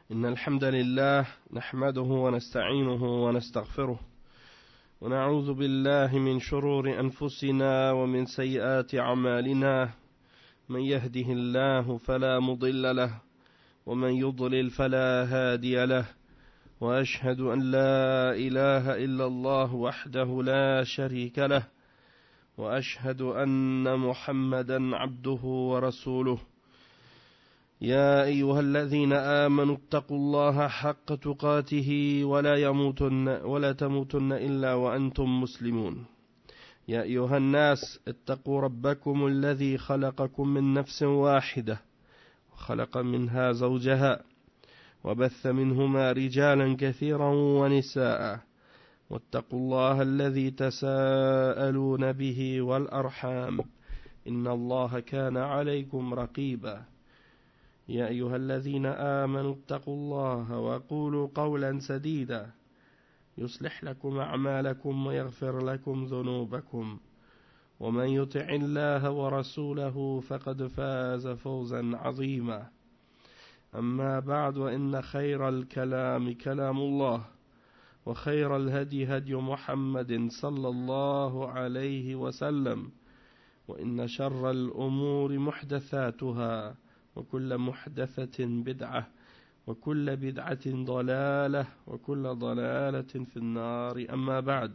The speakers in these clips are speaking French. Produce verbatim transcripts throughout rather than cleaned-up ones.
إن الحمد لله نحمده ونستعينه ونستغفره ونعوذ بالله من شرور أنفسنا ومن سيئات أعمالنا من يهده الله فلا مضل له ومن يضلل فلا هادي له وأشهد أن لا إله إلا الله وحده لا شريك له وأشهد أن محمدا عبده ورسوله يا أيها الذين آمنوا اتقوا الله حق تقاته ولا يموتن ولا تموتن إلا وأنتم مسلمون يا أيها الناس اتقوا ربكم الذي خلقكم من نفس واحدة وخلق منها زوجها وبث منهما رجالا كثيرا ونساء واتقوا الله الذي تساءلون به والأرحام إن الله كان عليكم رقيبا يا أيها الذين آمنوا اتقوا الله وقولوا قولا سديدا يصلح لكم أعمالكم ويغفر لكم ذنوبكم ومن يطع الله ورسوله فقد فاز فوزا عظيما أما بعد وإن خير الكلام كلام الله وخير الهدي هدي محمد صلى الله عليه وسلم وإن شر الأمور محدثاتها وكل محدثة بدعة وكل بدعة ضلالة وكل ضلالة في النار أما بعد.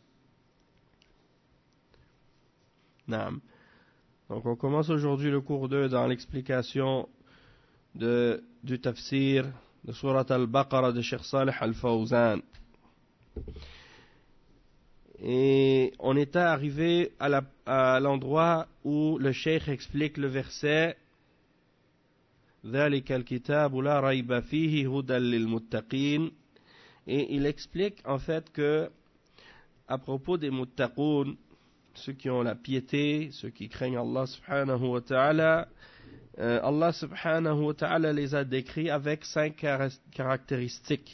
Naam. Donc on commence aujourd'hui le cours deux dans l'explication de, du tafsir de Surat al-Baqarah de Cheikh Salih al-Fawzan. Et on était arrivé à, la, à l'endroit où le Cheikh explique le verset ذلك الكتاب لا ريب فيه هدى للمتقين, et il explique en fait que à propos des muttaqoun, ceux qui ont la piété, ceux qui craignent Allah subhanahu wa ta'ala, euh, Allah subhanahu wa ta'ala les a décrits avec cinq caractéristiques.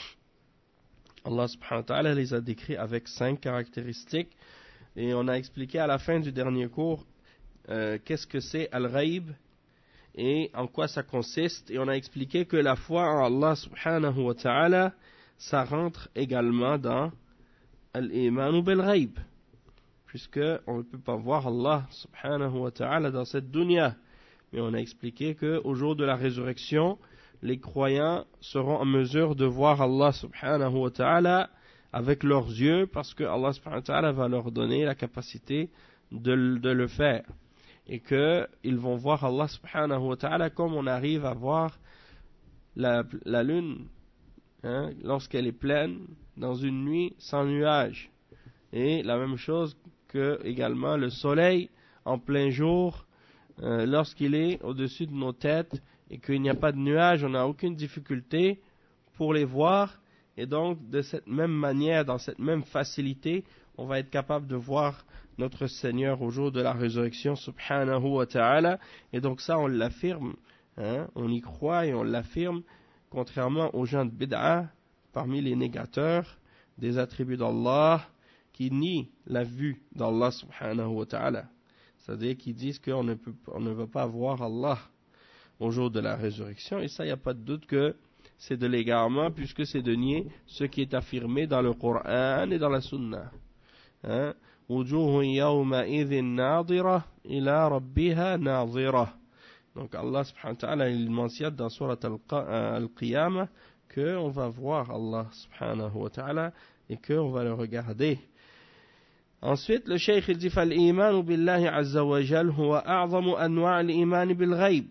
Allah subhanahu wa ta'ala les a décrits avec cinq caractéristiques, et on a expliqué à la fin du dernier cours euh, qu'est-ce que c'est al-ghaib et en quoi ça consiste, et on a expliqué que la foi en Allah subhanahu wa ta'ala, ça rentre également dans al-iman bil-ghaib, puisque on ne peut pas voir Allah subhanahu wa ta'ala dans cette dunya. Mais on a expliqué qu'au jour de la résurrection, les croyants seront en mesure de voir Allah subhanahu wa ta'ala avec leurs yeux, parce que Allah subhanahu wa ta'ala va leur donner la capacité de, de le faire. Et qu'ils vont voir Allah subhanahu wa ta'ala comme on arrive à voir la, la lune hein, lorsqu'elle est pleine dans une nuit sans nuages. Et la même chose que également le soleil en plein jour, euh, lorsqu'il est au-dessus de nos têtes et qu'il n'y a pas de nuages, on n'a aucune difficulté pour les voir. Et donc de cette même manière, dans cette même facilité, on va être capable de voir notre Seigneur au jour de la résurrection subhanahu wa ta'ala. Et donc ça on l'affirme, hein, on y croit et on l'affirme, contrairement aux gens de bid'a, parmi les négateurs des attributs d'Allah, qui nient la vue d'Allah subhanahu wa ta'ala, c'est-à-dire qui disent qu'on ne peut, on ne va pas voir Allah au jour de la résurrection. Et ça, il n'y a pas de doute que c'est de l'égarement, puisque c'est de nier ce qui est affirmé dans le Coran et dans la Sunna. Hein? وجوه يومئذ ناظرة إلى ربها ناظرة. Donc Allah subhanahu wa ta'ala il mentionne dans Surat al-Qiyamah qu'on va voir Allah subhanahu wa ta'ala et qu'on va le regarder. Ensuite le cheikh il dit فالإيمان بالله عز وجل هو أعظم أنواع الإيمان بالغيب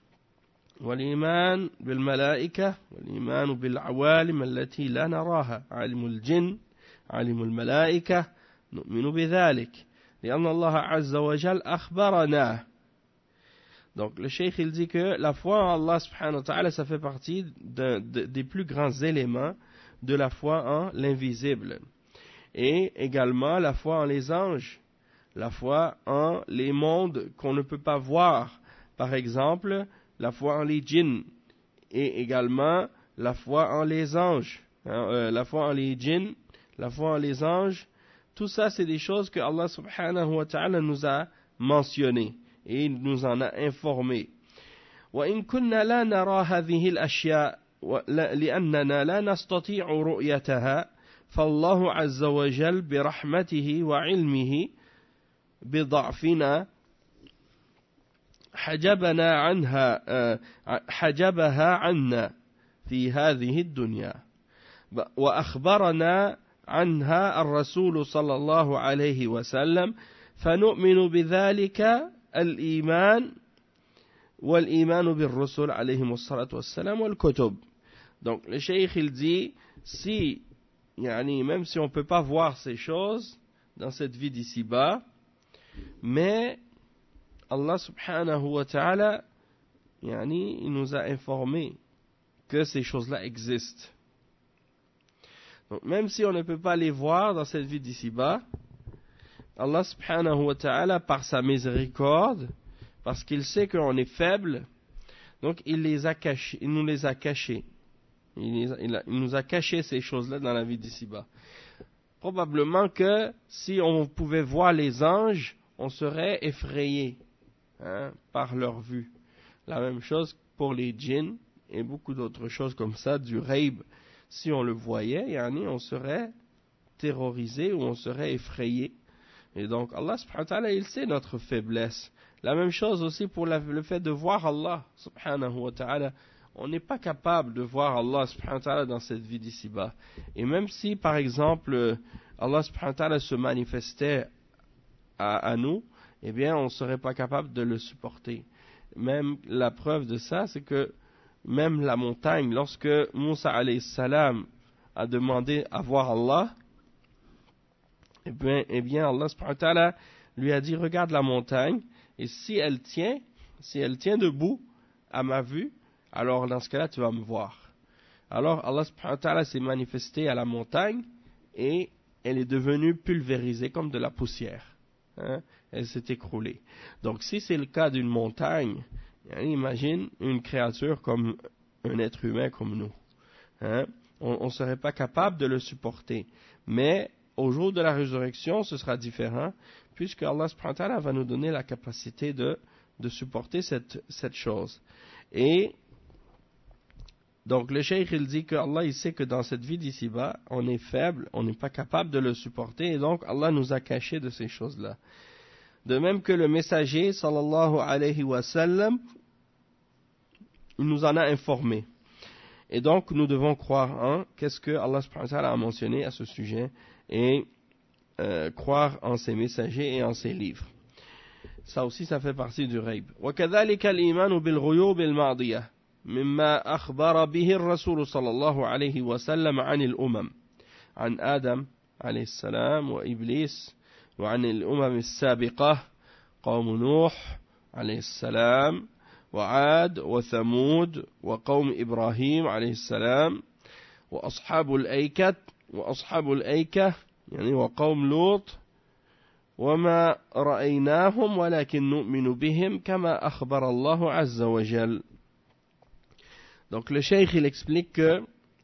والإيمان بالملائكة والإيمان بالعوالم التي لا نراها عالم الجن عالم الملائكة نؤمن بذلك لأن الله عز وجل أخبرنا. Donc le cheikh il dit que la foi en Allah subhanahu wa ta'ala ça fait partie de, de, des plus grands éléments de la foi en l'invisible, et également la foi en les anges, la foi en les mondes qu'on ne peut pas voir, par exemple la foi en les djinns, et également la foi en les anges, hein, euh, la foi en les djinns, la foi en les anges. Tout ça, c'est des choses que Allah subhanahu wa ta'ala nous a mentionnées et il nous en a informé. وإن كنا لا نرى هذه الأشياء لأننا لا نستطيع رؤيتها فالله عز وجل برحمته وعلمه بضعفنا حجبنا عنها حجبها عنا في هذه الدنيا وأخبرنا عنها الرسول صلى الله عليه وسلم فنؤمن بذلك الإيمان والإيمان بالرسل عليهم الصلاة والسلام والكتب. Donc le cheikh il dit si yani, même si on ne peut pas voir ces choses dans cette vie d'ici-bas, mais Allah subhanahu wa ta'ala yani, il nous a informé que ces choses-là existent. Donc même si on ne peut pas les voir dans cette vie d'ici-bas, Allah subhanahu wa ta'ala par sa miséricorde, parce qu'il sait qu'on est faible, donc il, les a cachés, il nous les a cachés. Il, il, a, il nous a caché ces choses-là dans la vie d'ici-bas. Probablement que si on pouvait voir les anges, on serait effrayé hein, par leur vue. La même chose pour les djinns et beaucoup d'autres choses comme ça, du raib. Si on le voyait, yani, on serait terrorisé ou on serait effrayé. Et donc Allah subhanahu wa ta'ala, il sait notre faiblesse. La même chose aussi pour la, le fait de voir Allah subhanahu wa ta'ala. On n'est pas capable de voir Allah subhanahu wa ta'ala dans cette vie d'ici-bas. Et même si, par exemple, Allah subhanahu wa ta'ala se manifestait à, à nous, eh bien, on ne serait pas capable de le supporter. Même la preuve de ça, c'est que même la montagne, lorsque Moussa alayhi salam a demandé à voir Allah, eh bien, eh bien Allah subhanahu wa ta'ala lui a dit, regarde la montagne, et si elle tient, si elle tient debout à ma vue, alors dans ce cas-là, tu vas me voir. Alors Allah subhanahu wa ta'ala s'est manifesté à la montagne et elle est devenue pulvérisée comme de la poussière. Hein? Elle s'est écroulée. Donc si c'est le cas d'une montagne, imagine une créature comme un être humain comme nous. Hein? On ne serait pas capable de le supporter. Mais au jour de la résurrection, ce sera différent, puisque Allah subhanahu wa ta'ala va nous donner la capacité de, de supporter cette, cette chose. Et donc le cheikh il dit que Allah il sait que dans cette vie d'ici-bas, on est faible, on n'est pas capable de le supporter, et donc Allah nous a cachés de ces choses-là. De même que le messager, sallallahu alayhi wa sallam, il nous en a informé. Et donc nous devons croire en qu'est-ce que Allah subhanahu wa ta'ala a mentionné à ce sujet, et euh, croire en ses messagers et en ses livres. Ça aussi, ça fait partie du raib. وَكَذَلِكَ الْإِيمَانُ بِالْغُيُوبِ الْمَاضِيَةِ مما أخبر به الرسول صلى الله عليه وسلم عن الأمم عن آدم عليه السلام وإبليس وعن الأمم السابقة قوم نوح عليه السلام وعاد وثمود وقوم إبراهيم عليه السلام وأصحاب الأيكة وأصحاب الأيكة يعني وقوم لوط وما رأيناهم ولكن نؤمن بهم كما أخبر الله عز وجل. Donc le cheikh il explique que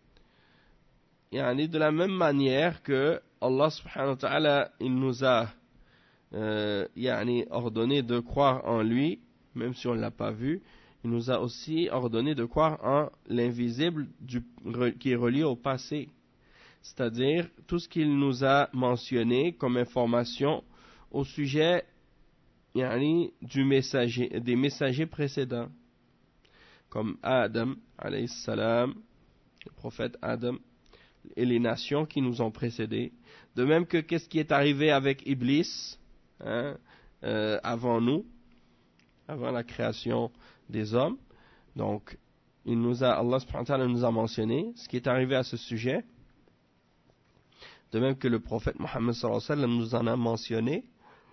yani, de la même manière que Allah subhanahu wa ta'ala il nous a euh, yani, ordonné de croire en lui, même si on ne l'a pas vu, il nous a aussi ordonné de croire en l'invisible du, qui est relié au passé. C'est-à-dire tout ce qu'il nous a mentionné comme information au sujet yani, du messager, des messagers précédents. Comme Adam, alayhi salam, le prophète Adam, et les nations qui nous ont précédés. De même que qu'est-ce qui est arrivé avec Iblis, hein, euh, avant nous, avant la création des hommes. Donc, il nous a, Allah subhanahu wa ta'ala nous a mentionné ce qui est arrivé à ce sujet. De même que le prophète Mohammed sallallahu alayhi wa sallam nous en a mentionné.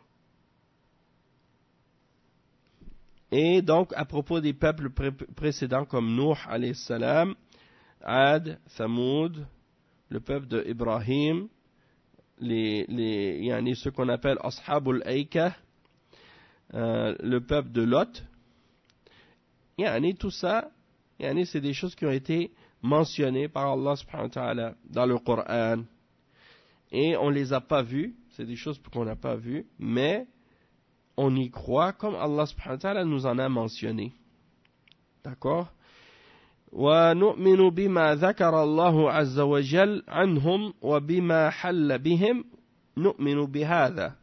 Et donc, à propos des peuples pré- précédents comme Nuh, alayhi salam, Ad, Thamoud, le peuple de Ibrahim, les, les, yani ceux qu'on appelle Ashabul Aïka, euh, le peuple de Lot, yani tout ça, yani c'est des choses qui ont été mentionnées par Allah subhanahu wa ta'ala dans le Coran. Et on ne les a pas vues, c'est des choses qu'on n'a pas vues, mais on y croit comme Allah subhanahu wa ta'ala nous en a mentionné. D'accord? ونؤمن بما ذكر الله عز وجل عنهم وبما حل بهم نؤمن بهذا.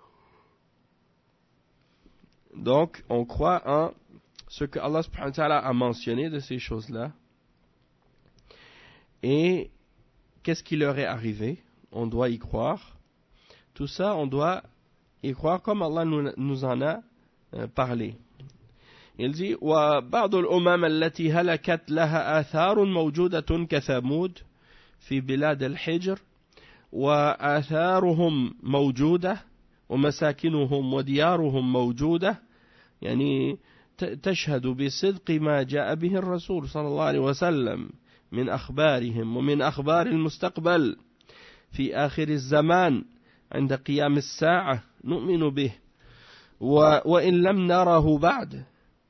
Donc, on croit en ce que Allah subhanahu wa ta'ala a mentionné de ces choses-là. Et qu'est-ce qui leur est arrivé? On doit y croire. Tout ça, on doit y croire comme Allah nous, nous en a euh, parlé. Il dit وبعض الأمم التي هلكت لها آثار موجودة كثمود في بلاد الحجر وآثارهم موجودة ومساكنهم وديارهم موجودة يعني تشهد بصدق ما جاء به الرسول صلى الله عليه وسلم من أخبارهم ومن أخبار المستقبل في آخر الزمان عند قيام الساعة نؤمن به وإن لم نره بعد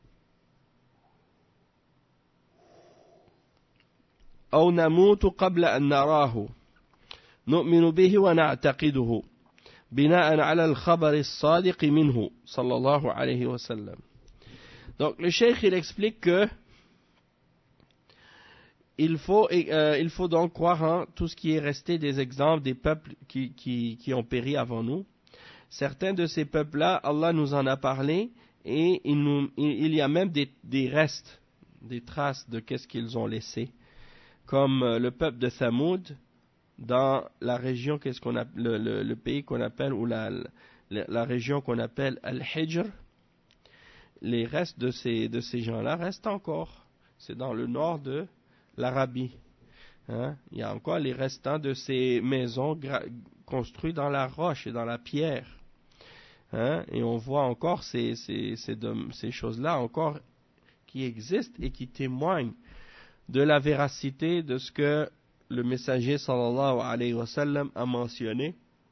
أو نموت قبل أن نراه نؤمن به ونعتقده بناء على الخبر الصادق منه صلى الله عليه وسلم. Donc le cheikh il explique que il faut, euh, il faut donc croire en tout ce qui est resté des exemples des peuples qui, qui, qui ont péri avant nous. Certains de ces peuples-là, Allah nous en a parlé et il, nous, il y a même des, des restes, des traces de qu'est-ce qu'ils ont laissé. Comme le peuple de Thamoud, dans la région, qu'est-ce qu'on a, le, le, le pays qu'on appelle, ou la, la, la région qu'on appelle Al-Hijr, les restes de ces, de ces gens-là restent encore. C'est dans le nord de l'Arabie. Hein? Il y a encore les restants de ces maisons gra- construites dans la roche et dans la pierre. Hein? Et on voit encore ces, ces, ces, ces choses-là encore qui existent et qui témoignent de la véracité de ce que le messager sallallahu alayhi wa sallam a mentionné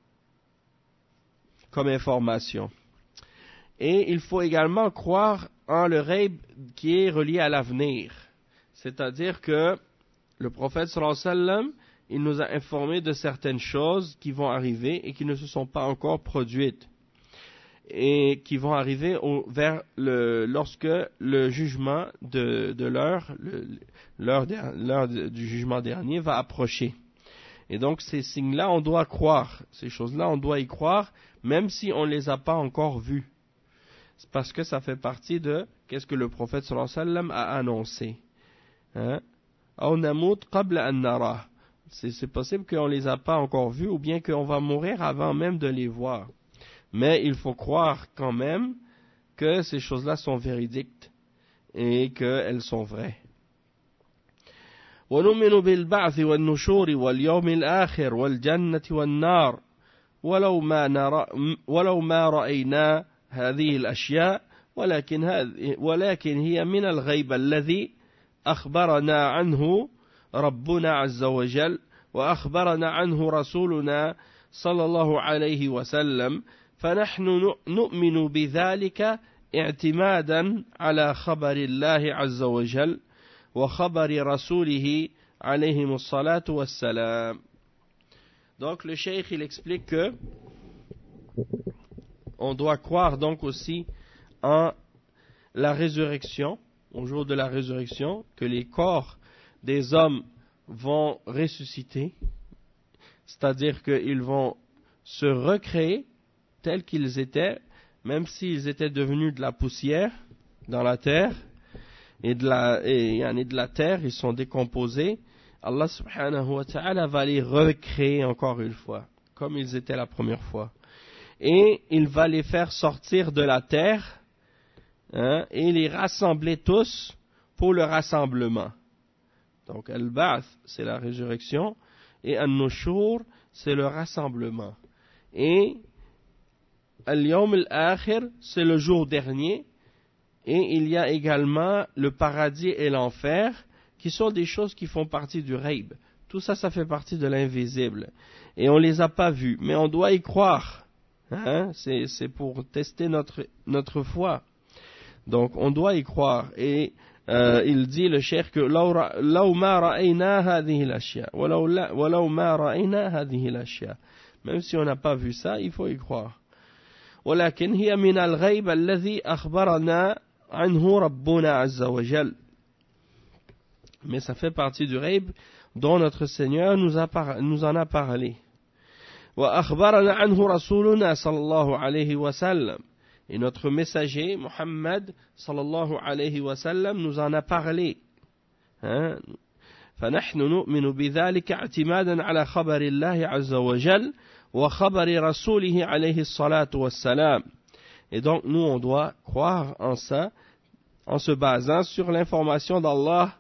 comme information. Et il faut également croire en le ghaib qui est relié à l'avenir. C'est-à-dire que le prophète sallallahu alayhi wa sallam, il nous a informé de certaines choses qui vont arriver et qui ne se sont pas encore produites. Et qui vont arriver au, vers le, lorsque le jugement de, de l'heure, le, l'heure, de, l'heure de, du jugement dernier va approcher. Et donc ces signes-là, on doit croire, ces choses-là, on doit y croire, même si on ne les a pas encore vus. C'est parce que ça fait partie de qu'est-ce que le prophète sallallahu alayhi wa sallam a annoncé. Hein? C'est, c'est possible qu'on ne les a pas encore vus ou bien qu'on va mourir avant même de les voir. Mais il faut croire quand même que ces choses-là sont véridiques et qu'elles sont vraies. وَنُؤْمِنُ بِالْبَعْثِ وَالنُّشُورِ وَالْيَوْمِ الْآخِرِ وَالْجَنَّةِ وَالنَّارِ ولو ما نرى ولو ما رأينا هذه الأشياء ولكن هذه ولكن هي من الغيب الذي أخبرنا عنه ربنا عز وجل وأخبرنا عنه رسولنا صلى الله عليه وسلم فنحن نؤمن بذلك اعتمادا على خبر الله عز وجل وخبر رسوله عليهم الصلاة والسلام. Donc le cheikh il explique que on doit croire donc aussi en la résurrection, au jour de la résurrection, que les corps des hommes vont ressusciter, c'est-à-dire qu'ils vont se recréer tels qu'ils étaient, même s'ils étaient devenus de la poussière dans la terre, et de la, et, et de la terre, ils sont décomposés, Allah subhanahu wa ta'ala va les recréer encore une fois, comme ils étaient la première fois. Et il va les faire sortir de la terre, hein, et les rassembler tous pour le rassemblement. Donc, al-ba'th, c'est la résurrection, et al-nushur, c'est le rassemblement. Et al-yawm al-akhir, c'est le jour dernier, et il y a également le paradis et l'enfer, qui sont des choses qui font partie du ghaib. Tout ça, ça fait partie de l'invisible. Et on ne les a pas vus, mais on doit y croire. Hein? C'est, c'est pour tester notre, notre foi. Donc, on doit y croire. Et euh, il dit, le cheikh, que لو ما رأينا هذه الأشياء ولو ما رأينا هذه الأشياء. Même si on n'a pas vu ça, il faut y croire. ولكن هي من الغيب الذي أخبرنا عنه ربنا عز وجل. mais ça fait partie du ghaib dont notre Seigneur nous, a par, nous en a parlé. وأخبرنا عنه رسولنا صلى الله عليه وسلم. Et notre messager, Muhammad sallallahu alayhi wa sallam, nous en a parlé. Hein? فنحن نؤمن بذلك اعتمادا على خبر الله عز وجل وخبر رسوله عليه الصلاة والسلام. Et donc nous on doit croire en ça en se basant sur l'information d'Allah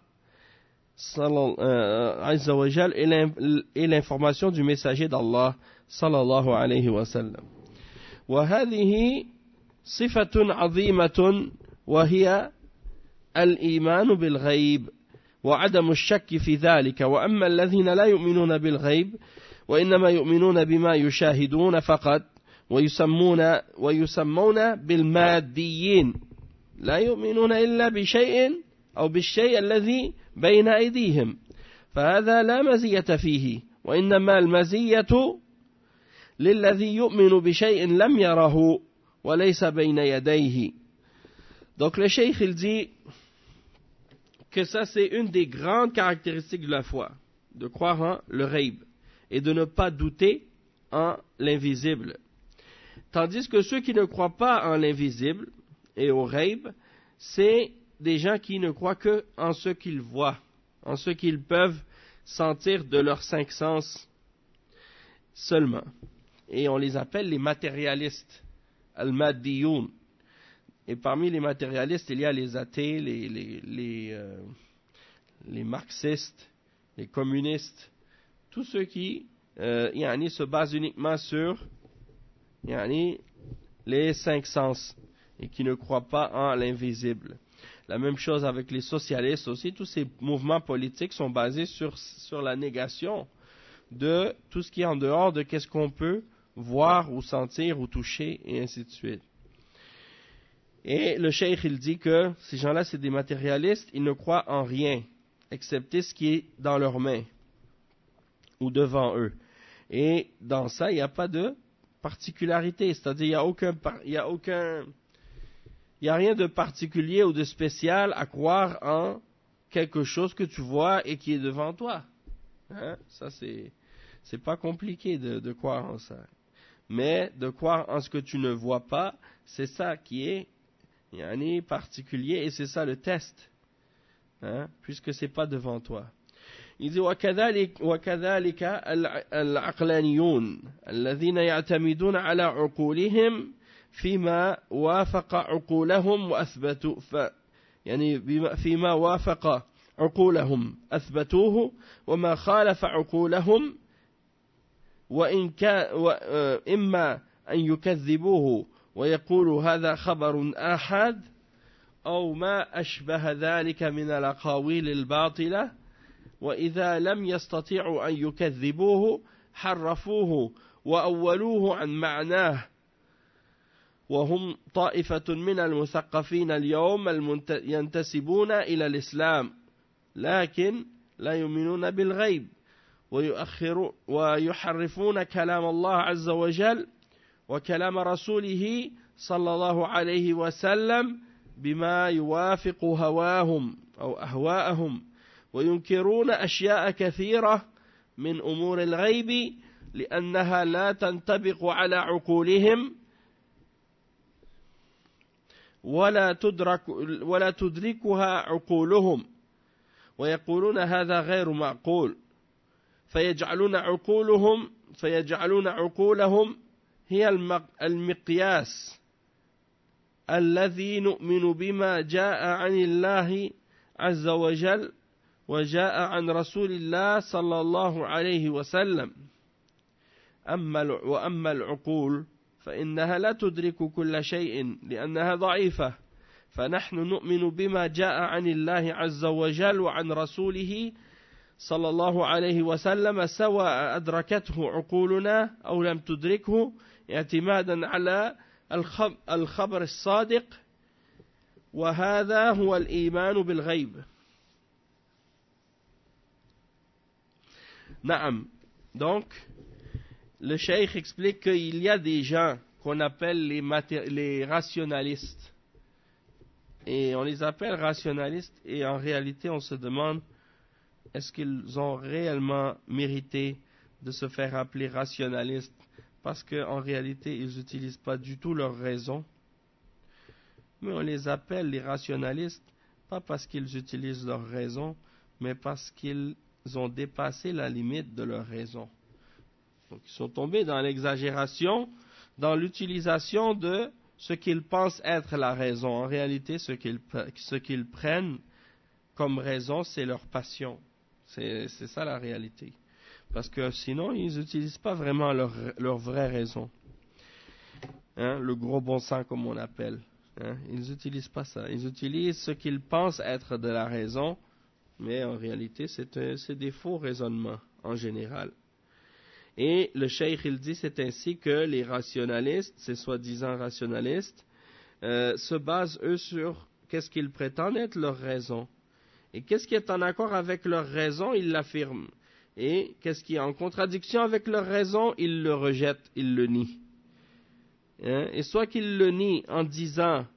azza wa jal et l'information du messager d'Allah sallallahu alayhi wa sallam. وهذه صفة عظيمة وهي الإيمان بالغيب وعدم الشك في ذلك. وأما الذين لا يؤمنون بالغيب وإنما يؤمنون بما يشاهدون فقط ويسمون ويسمون بالماديين لا يؤمنون إلا بشيء أو بالشيء الذي بين أيديهم فهذا لا مزية فيه وإنما المزية للذي يؤمن بشيء لم يره وليس بين يديه. Donc le cheikh il dit que ça c'est une des grandes caractéristiques de la foi, de croire en le ghaib et de ne pas douter en l'invisible. Tandis que ceux qui ne croient pas en l'invisible et au ghaib, c'est des gens qui ne croient que en ce qu'ils voient, en ce qu'ils peuvent sentir de leurs cinq sens seulement. Et on les appelle les matérialistes, al-maddiyoun. Et parmi les matérialistes, il y a les athées, les, les, les, euh, les marxistes, les communistes, tous ceux qui euh, yani, se basent uniquement sur yani, les cinq sens et qui ne croient pas en l'invisible. La même chose avec les socialistes aussi, tous ces mouvements politiques sont basés sur, sur la négation de tout ce qui est en dehors de qu'est-ce qu'on peut voir ou sentir ou toucher et ainsi de suite. Et le cheikh il dit que ces gens-là c'est des matérialistes, ils ne croient en rien excepté ce qui est dans leurs mains ou devant eux. Et dans ça il n'y a pas de particularité, c'est-à-dire il n'y a aucun, il y a aucun, il y a rien de particulier ou de spécial à croire en quelque chose que tu vois et qui est devant toi. Hein? Ça c'est, c'est pas compliqué de, de croire en ça. Mais de croire en ce que tu ne vois pas, c'est ça qui est yani, particulier et c'est ça le test, hein, puisque c'est pas devant toi. Il dit وكذلك وكذلك العقلانيون الذين يعتمدون على عقولهم فيما وافق عقولهم وأثبتوا يعني فيما وافق عقولهم أثبتوه وما خالف عقولهم وإن كان إما أن يكذبوه ويقولوا هذا خبر آحاد أو ما أشبه ذلك من الأقاويل الباطلة وإذا لم يستطيعوا أن يكذبوه حرفوه وأولوه عن معناه وهم طائفة من المثقفين اليوم ينتسبون إلى الإسلام لكن لا يؤمنون بالغيب ويحرفون كلام الله عز وجل وكلام رسوله صلى الله عليه وسلم بما يوافق هواهم أو أهواءهم وينكرون أشياء كثيرة من أمور الغيب لأنها لا تنطبق على عقولهم ولا تدرك ولا تدركها عقولهم ويقولون هذا غير معقول فيجعلون عقولهم فيجعلون عقولهم هي المقياس الذي نؤمن بما جاء عن الله عز وجل وجاء عن رسول الله صلى الله عليه وسلم أما وأما العقول فإنها لا تدرك كل شيء لأنها ضعيفة فنحن نؤمن بما جاء عن الله عز وجل وعن رسوله صلى الله عليه وسلم سواء أدركته عقولنا أو لم تدركه اعتمادا على الخبر الصادق وهذا هو الإيمان بالغيب. Naam. Donc, le cheikh explique qu'il y a des gens qu'on appelle les, maté- les rationalistes. Et on les appelle rationalistes et en réalité on se demande est-ce qu'ils ont réellement mérité de se faire appeler rationalistes parce qu'en réalité, ils n'utilisent pas du tout leur raison? Mais on les appelle les rationalistes, pas parce qu'ils utilisent leur raison, mais parce qu'ils ont dépassé la limite de leur raison. Donc, ils sont tombés dans l'exagération, dans l'utilisation de ce qu'ils pensent être la raison. En réalité, ce qu'ils, ce qu'ils prennent comme raison, c'est leur passion. C'est, c'est ça la réalité. Parce que sinon, ils n'utilisent pas vraiment leur, leur vraie raison. Hein, le gros bon sens, comme on appelle. Hein, ils n'utilisent pas ça. Ils utilisent ce qu'ils pensent être de la raison, mais en réalité, c'est, un, c'est des faux raisonnements, en général. Et le cheikh, il dit, c'est ainsi que les rationalistes, ces soi-disant rationalistes, euh, se basent, eux, sur qu'est-ce qu'ils prétendent être leur raison. Et qu'est-ce qui est en accord avec leur raison, ils l'affirment. Et qu'est-ce qui est en contradiction avec leur raison, ils le rejettent, ils le nient. Hein? Et soit qu'ils le nient en disant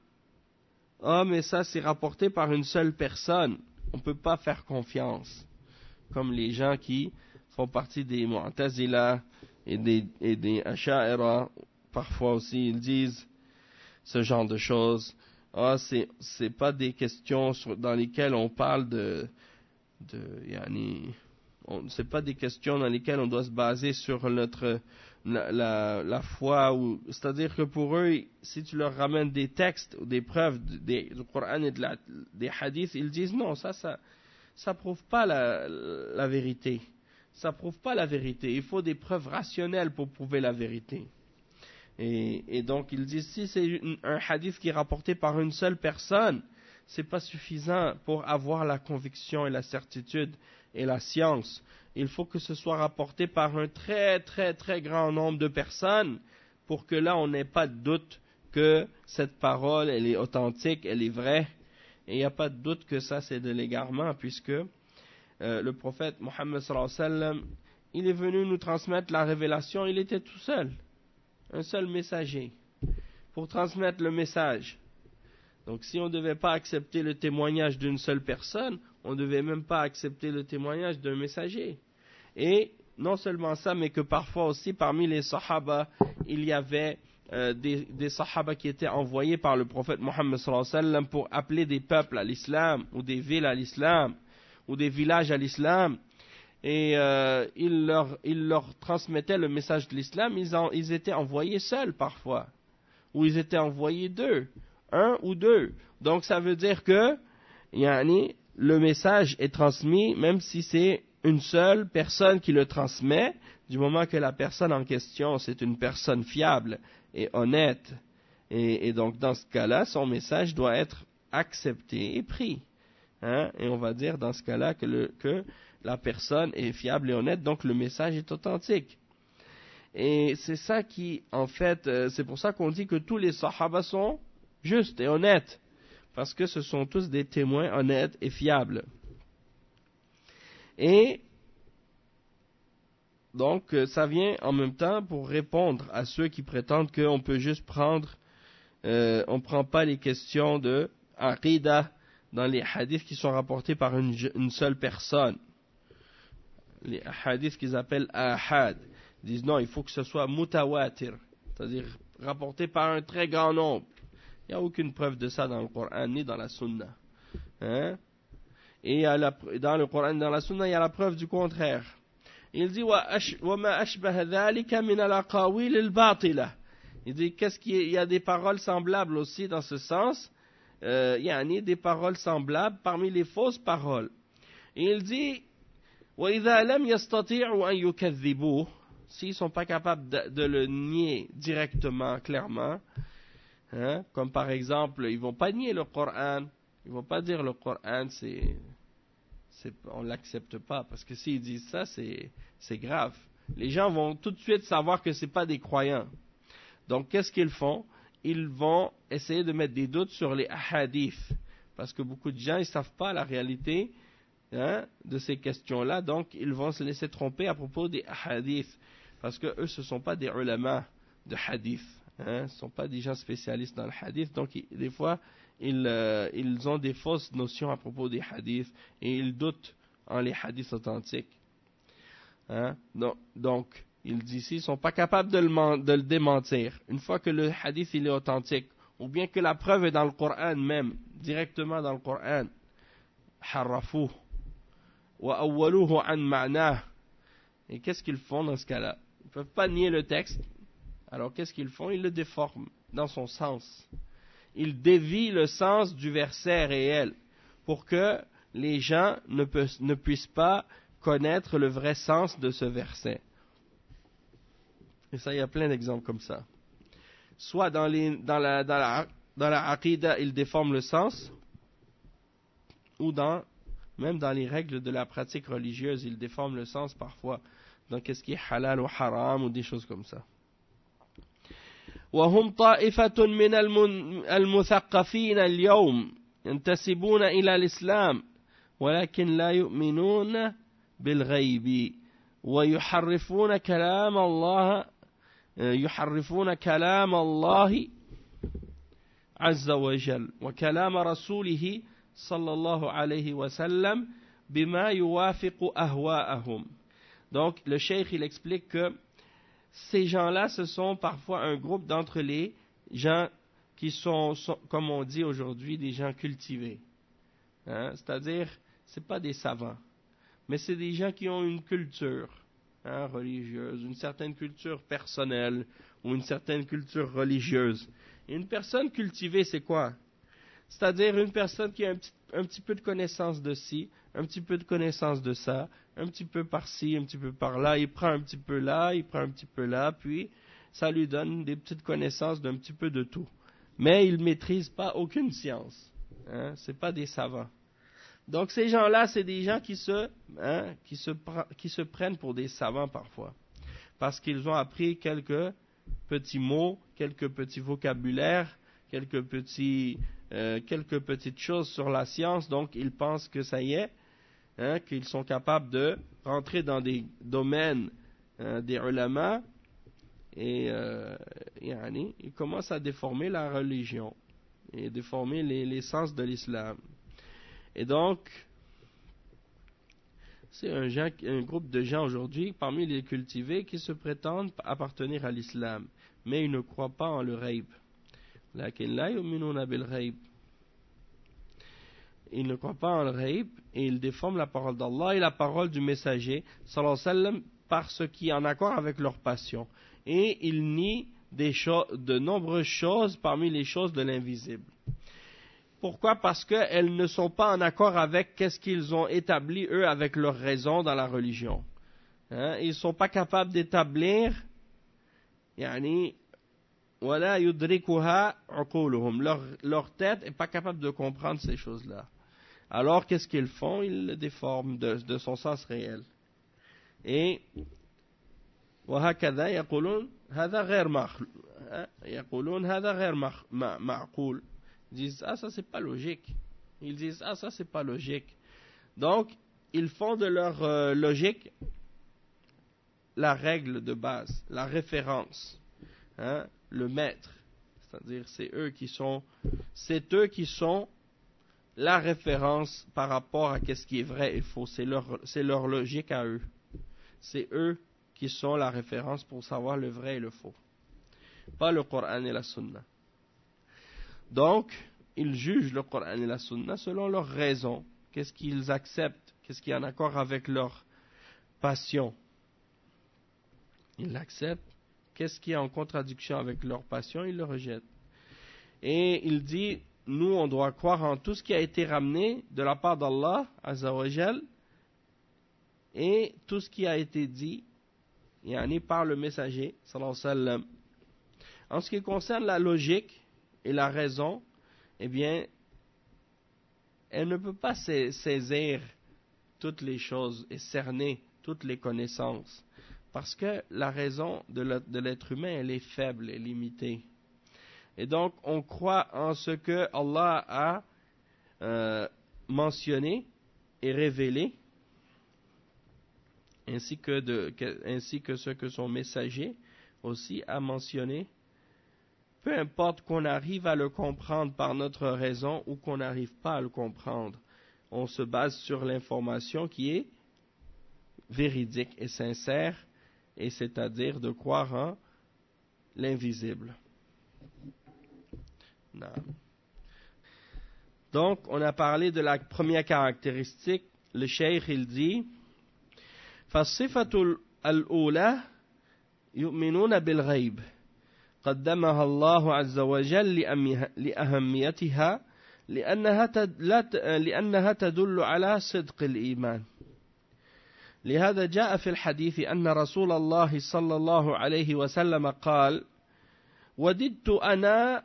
« Ah, mais ça, c'est rapporté par une seule personne, on ne peut pas faire confiance. » Comme les gens qui font partie des Mu'tazila et des, et des Asha'ira, parfois aussi ils disent ce genre de choses. Ah, c'est, c'est pas des questions sur, dans lesquelles on parle de, de yani, on, c'est pas des questions dans lesquelles on doit se baser sur notre, la, la, la foi, ou, c'est-à-dire que pour eux, si tu leur ramènes des textes ou des preuves des, du Coran et de la, des hadiths, ils disent non, ça, ça, ça prouve pas la, la vérité. Ça prouve pas la vérité. Il faut des preuves rationnelles pour prouver la vérité. Et, et donc, ils disent, si c'est une, un hadith qui est rapporté par une seule personne, c'est pas suffisant pour avoir la conviction et la certitude et la science. Il faut que ce soit rapporté par un très, très, très grand nombre de personnes pour que là, on n'ait pas de doute que cette parole, elle est authentique, elle est vraie. Et il n'y a pas de doute que ça, c'est de l'égarement, puisque euh, le prophète Mohammed sallallahu alayhi wa sallam, il est venu nous transmettre la révélation, il était tout seul. Un seul messager pour transmettre le message. Donc si on ne devait pas accepter le témoignage d'une seule personne, on ne devait même pas accepter le témoignage d'un messager. Et non seulement ça, mais que parfois aussi parmi les sahaba, il y avait euh, des, des sahaba qui étaient envoyés par le prophète Mohammed sallallahu alayhi wa sallam pour appeler des peuples à l'islam, ou des villes à l'islam, ou des villages à l'islam. Et euh, il, leur, il leur transmettait le message de l'islam, ils, en, ils étaient envoyés seuls parfois, ou ils étaient envoyés deux, un ou deux. Donc ça veut dire que yani, le message est transmis, même si c'est une seule personne qui le transmet, du moment que la personne en question, c'est une personne fiable et honnête. Et, et donc dans ce cas-là, son message doit être accepté et pris. Hein? Et on va dire dans ce cas-là que, le, que la personne est fiable et honnête, donc le message est authentique. Et c'est ça qui, en fait, euh, c'est pour ça qu'on dit que tous les sahaba sont justes et honnêtes, parce que ce sont tous des témoins honnêtes et fiables. Et donc, ça vient en même temps pour répondre à ceux qui prétendent qu'on peut juste prendre, euh, on ne prend pas les questions de aqidah dans les hadiths qui sont rapportés par une, une seule personne. Les hadiths qu'ils appellent ahad, disent non, il faut que ce soit mutawatir, c'est-à-dire rapporté par un très grand nombre. Il n'y a aucune preuve de ça dans le Coran ni dans la Sunna. Hein? Et la, dans le Coran et dans la Sunna, il y a la preuve du contraire. Il dit وَمَا أَشْبَهَ ذَلِكَ مِنَ الْأَقَاوِيلِ الْبَاطِلَةِ. Il dit qu'est-ce qu'il y a, il y a des paroles semblables aussi dans ce sens. Euh, il y a des paroles semblables parmi les fausses paroles. Et il dit وَإِذَا لَمْ يَسْتَطِيعُوا أَنْ يُكَذِّبُوهُ. S'ils ne sont pas capables de, de le nier directement, clairement, hein, comme par exemple, ils ne vont pas nier le Coran, ils ne vont pas dire le Coran, c'est, c'est, on ne l'accepte pas, parce que s'ils disent ça, c'est, c'est grave. Les gens vont tout de suite savoir que ce n'est pas des croyants. Donc, qu'est-ce qu'ils font? Ils vont essayer de mettre des doutes sur les hadiths, parce que beaucoup de gens ne savent pas la réalité hein, de ces questions-là, donc ils vont se laisser tromper à propos des hadiths, parce que eux, ce ne sont pas des ulama de hadith, hein, ce ne sont pas des gens spécialistes dans le hadith, donc ils, des fois, ils, euh, ils ont des fausses notions à propos des hadiths, et ils doutent en les hadiths authentiques. Hein? Donc, donc, il dit ici, ils ne sont pas capables de le, de le démentir. Une fois que le hadith il est authentique, ou bien que la preuve est dans le Coran même, directement dans le Coran, harrafouh, wa awwaluhu an ma'nah. Et qu'est-ce qu'ils font dans ce cas-là? Ils ne peuvent pas nier le texte. Alors qu'est-ce qu'ils font? Ils le déforment dans son sens. Ils dévient le sens du verset réel pour que les gens ne, peut, ne puissent pas connaître le vrai sens de ce verset. Et ça, il y a plein d'exemples comme ça. Soit dans, les, dans la dans la dans la aqidah, ils déforment le sens, ou dans même dans les règles de la pratique religieuse, ils déforment le sens parfois. Donc, qu'est-ce qui est halal ou haram ou des choses comme ça. وهم طائفة من المثقفين اليوم ينتسبون إلى الإسلام ولكن لا يؤمنون بالغيب ويحرفون كلام الله يحرفون كلام الله عز وجل وكلام رسوله صلى الله عليه وسلم بما يوافق أهواءهم. Donc le cheikh il explique que ces gens-là, ce sont parfois un groupe d'entre les gens qui sont, sont comme on dit aujourd'hui, des gens cultivés. Hein? C'est-à-dire, ce n'est pas des savants, mais c'est des gens qui ont une culture hein, religieuse, une certaine culture personnelle ou une certaine culture religieuse. Et une personne cultivée, c'est quoi? C'est-à-dire une personne qui a un petit, un petit peu de connaissance de ci, un petit peu de connaissance de ça, un petit peu par-ci, un petit peu par-là, il prend un petit peu là, il prend un petit peu là, puis ça lui donne des petites connaissances d'un petit peu de tout. Mais il ne maîtrise pas aucune science. Hein? Ce n'est pas des savants. Donc ces gens-là, c'est des gens qui se, hein, qui, se, qui se prennent pour des savants parfois. Parce qu'ils ont appris quelques petits mots, quelques petits vocabulaires, quelques, petits, euh, quelques petites choses sur la science. Donc ils pensent que ça y est, hein, qu'ils sont capables de rentrer dans des domaines hein, des ulama et euh, yani, ils commencent à déformer la religion et déformer les, les sens de l'islam. Et donc, c'est un, gens, un groupe de gens aujourd'hui, parmi les cultivés, qui se prétendent appartenir à l'islam, mais ils ne croient pas en le ghaib. Lakin la yu'minuna bil ghaib. Ils ne croient pas en le ghaib et ils déforment la parole d'Allah et la parole du messager, sallallahu alayhi wa sallam, par ce qui est en accord avec leur passion. Et ils nient des cho- de nombreuses choses parmi les choses de l'invisible. Pourquoi? Parce qu'elles ne sont pas en accord avec ce qu'ils ont établi, eux, avec leur raison dans la religion. Hein? Ils ne sont pas capables d'établir, yani, wala yudrikuha uquluhum. Leur, leur tête n'est pas capable de comprendre ces choses-là. Alors, qu'est-ce qu'ils font? Ils le déforment de, de son sens réel. Et, وهكذا يقولون هذا غير معقول. يقولون هذا غير معقول. Ils disent, ah, ça, c'est pas logique. Ils disent, ah, ça, c'est pas logique. Donc, ils font de leur euh, logique la règle de base, la référence, hein, le maître. C'est-à-dire, c'est eux qui sont, c'est eux qui sont la référence par rapport à ce qui est vrai et faux. C'est leur, c'est leur logique à eux. C'est eux qui sont la référence pour savoir le vrai et le faux. Pas le Coran et la Sunna. Donc, ils jugent le Coran et la Sunna selon leurs raisons. Qu'est-ce qu'ils acceptent? Qu'est-ce qui est en accord avec leur passion? Ils l'acceptent. Qu'est-ce qui est en contradiction avec leur passion? Ils le rejettent. Et il dit, nous, on doit croire en tout ce qui a été ramené de la part d'Allah, Azza wa Jal, et tout ce qui a été dit, yani par le messager, sallallahu alayhi wa sallam. En ce qui concerne la logique et la raison, eh bien, elle ne peut pas saisir toutes les choses et cerner toutes les connaissances. Parce que la raison de l'être humain, elle est faible et limitée. Et donc, on croit en ce que Allah a euh, mentionné et révélé, ainsi que, de, que, ainsi que ce que son messager aussi a mentionné. Peu importe qu'on arrive à le comprendre par notre raison ou qu'on n'arrive pas à le comprendre, on se base sur l'information qui est véridique et sincère, et c'est-à-dire de croire en l'invisible. Non. Donc, on a parlé de la première caractéristique. Le cheikh, il dit فالصفة الأولى يؤمنون بالغيب قدمها الله عز وجل لأهميتها لأنها لأنها تدل على صدق الإيمان. لهذا جاء في الحديث أن رسول الله صلى الله عليه وسلم قال: وددت أنا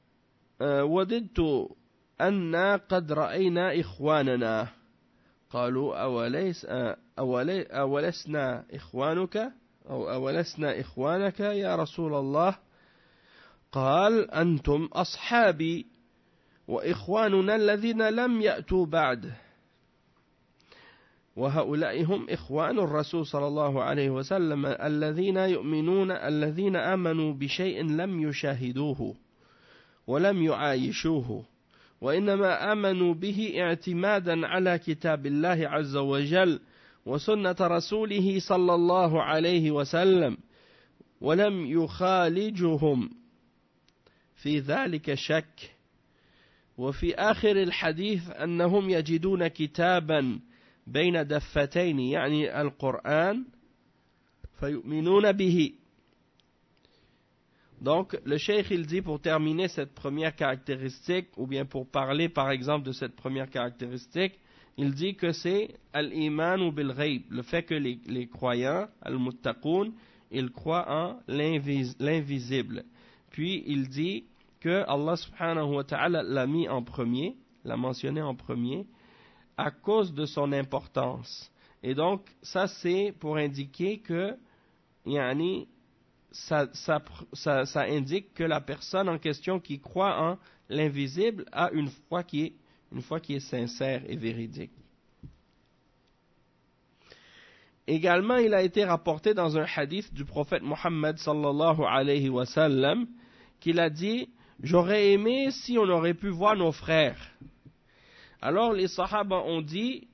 وددت أنا قد رأينا إخواننا. قالوا: أوليس أولي أولسنا إخوانك أو أولسنا إخوانك يا رسول الله؟ قال: أنتم أصحابي وإخواننا الذين لم يأتوا بعد، وهؤلاء هم إخوان الرسول صلى الله عليه وسلم الذين يؤمنون الذين آمنوا بشيء لم يشاهدوه ولم يعايشوه، وإنما آمنوا به اعتمادا على كتاب الله عز وجل وسنة رسوله صلى الله عليه وسلم، ولم يخالجهم في ذلك شك. وفي آخر الحديث أنهم يجدون كتابا بين دفتين يعني القرآن فيؤمنون به. Donc, le cheikh, il dit, pour terminer cette première caractéristique, ou bien pour parler, par exemple, de cette première caractéristique, il dit que c'est al-iman ou bil-ghayb, le fait que les, les croyants, al-muttaqoun, ils croient en l'invis, l'invisible. Puis, il dit que Allah subhanahu wa ta'ala l'a mis en premier, l'a mentionné en premier, à cause de son importance. Et donc, ça, c'est pour indiquer que, yani, Ça, ça, ça, ça indique que la personne en question qui croit en l'invisible a une foi qui est, une foi qui est sincère et véridique. Également, il a été rapporté dans un hadith du prophète Mohammed sallallahu alayhi wa sallam qu'il a dit: j'aurais aimé si on aurait pu voir nos frères. Alors les sahaba ont dit: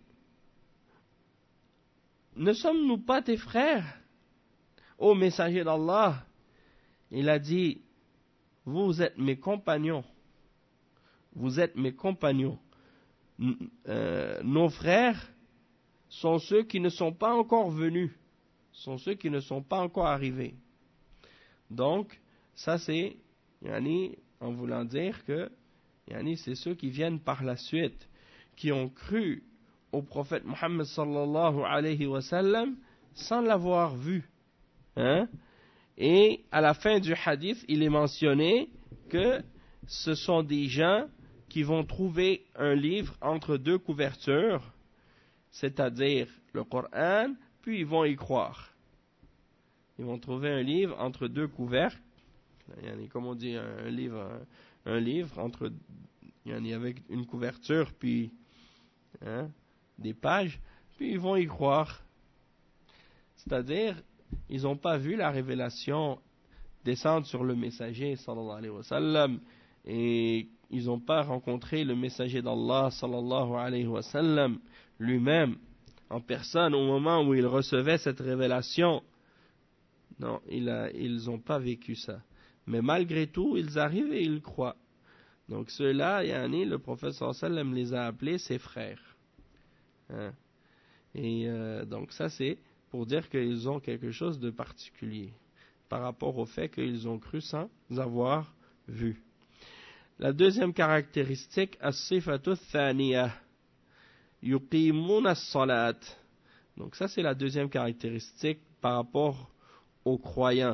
ne sommes-nous pas tes frères, ô messager d'Allah? Il a dit: vous êtes mes compagnons. Vous êtes mes compagnons. Euh, nos frères sont ceux qui ne sont pas encore venus, sont ceux qui ne sont pas encore arrivés. Donc, ça c'est, yani, en voulant dire que, yani, c'est ceux qui viennent par la suite, qui ont cru au prophète Mohammed sallallahu alayhi wa sallam sans l'avoir vu. Hein? Et à la fin du hadith, il est mentionné que ce sont des gens qui vont trouver un livre entre deux couvertures, c'est-à-dire le Coran, puis ils vont y croire. Ils vont trouver un livre entre deux couvercles, comme on dit un livre, un, un livre entre, avec une couverture puis hein, des pages, puis ils vont y croire. C'est-à-dire, ils n'ont pas vu la révélation descendre sur le messager sallallahu alayhi wa sallam, et ils n'ont pas rencontré le messager d'Allah sallallahu alayhi wa sallam lui-même en personne au moment où il recevait cette révélation. Non, il a, ils n'ont pas vécu ça. Mais malgré tout, ils arrivent et ils croient. Donc ceux-là, yani, le prophète sallallahu alayhi wa sallam les a appelés ses frères. Hein? Et euh, donc ça c'est pour dire qu'ils ont quelque chose de particulier par rapport au fait qu'ils ont cru sans avoir vu. La deuxième caractéristique, as-sifatu thaniya, yuqimuna as-salat. Donc ça c'est la deuxième caractéristique par rapport aux croyants.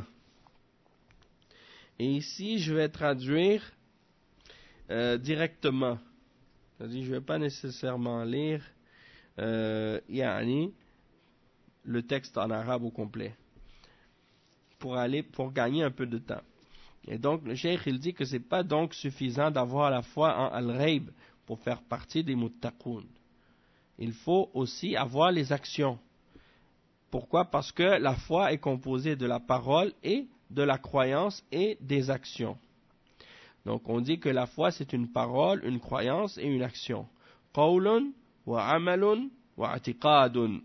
Et ici je vais traduire euh, directement. C'est-à-dire je ne vais pas nécessairement lire euh, yani le texte en arabe au complet, pour aller, pour gagner un peu de temps. Et donc, le cheikh, il dit que c'est pas donc suffisant d'avoir la foi en al-ghayb pour faire partie des muttaqoun. Il faut aussi avoir les actions. Pourquoi? Parce que la foi est composée de la parole et de la croyance et des actions. Donc, on dit que la foi, c'est une parole, une croyance et une action. Qawlun وعمل واعتقاد.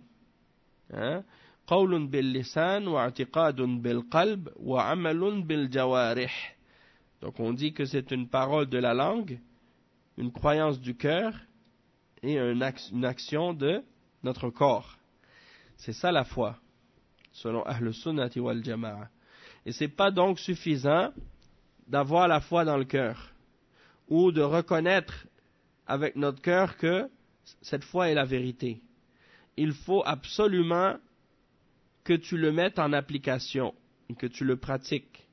قول باللسان واعتقاد بالقلب وعمل بالجوارح. Donc on dit que c'est une parole de la langue, une croyance du cœur et une action de notre corps. C'est ça la foi, selon Ahl Sunnati wal Jama'a. Et c'est pas donc suffisant d'avoir la foi dans le cœur ou de reconnaître avec notre cœur que cette foi est la vérité. Il faut absolument que tu le mettes en application et que tu le pratiques.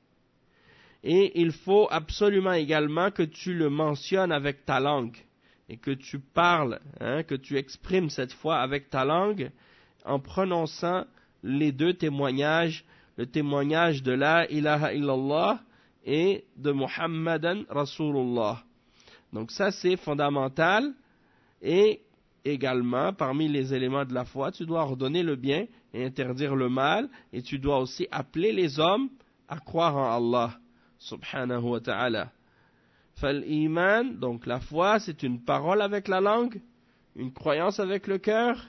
Et il faut absolument également que tu le mentionnes avec ta langue et que tu parles, hein, que tu exprimes cette foi avec ta langue en prononçant les deux témoignages, le témoignage de la ilaha illallah et de Muhammadan Rasulullah. Donc ça c'est fondamental. Et également, parmi les éléments de la foi, tu dois ordonner le bien et interdire le mal, et tu dois aussi appeler les hommes à croire en Allah, subhanahu wa ta'ala. Fal-iman, donc la foi, c'est une parole avec la langue, une croyance avec le cœur,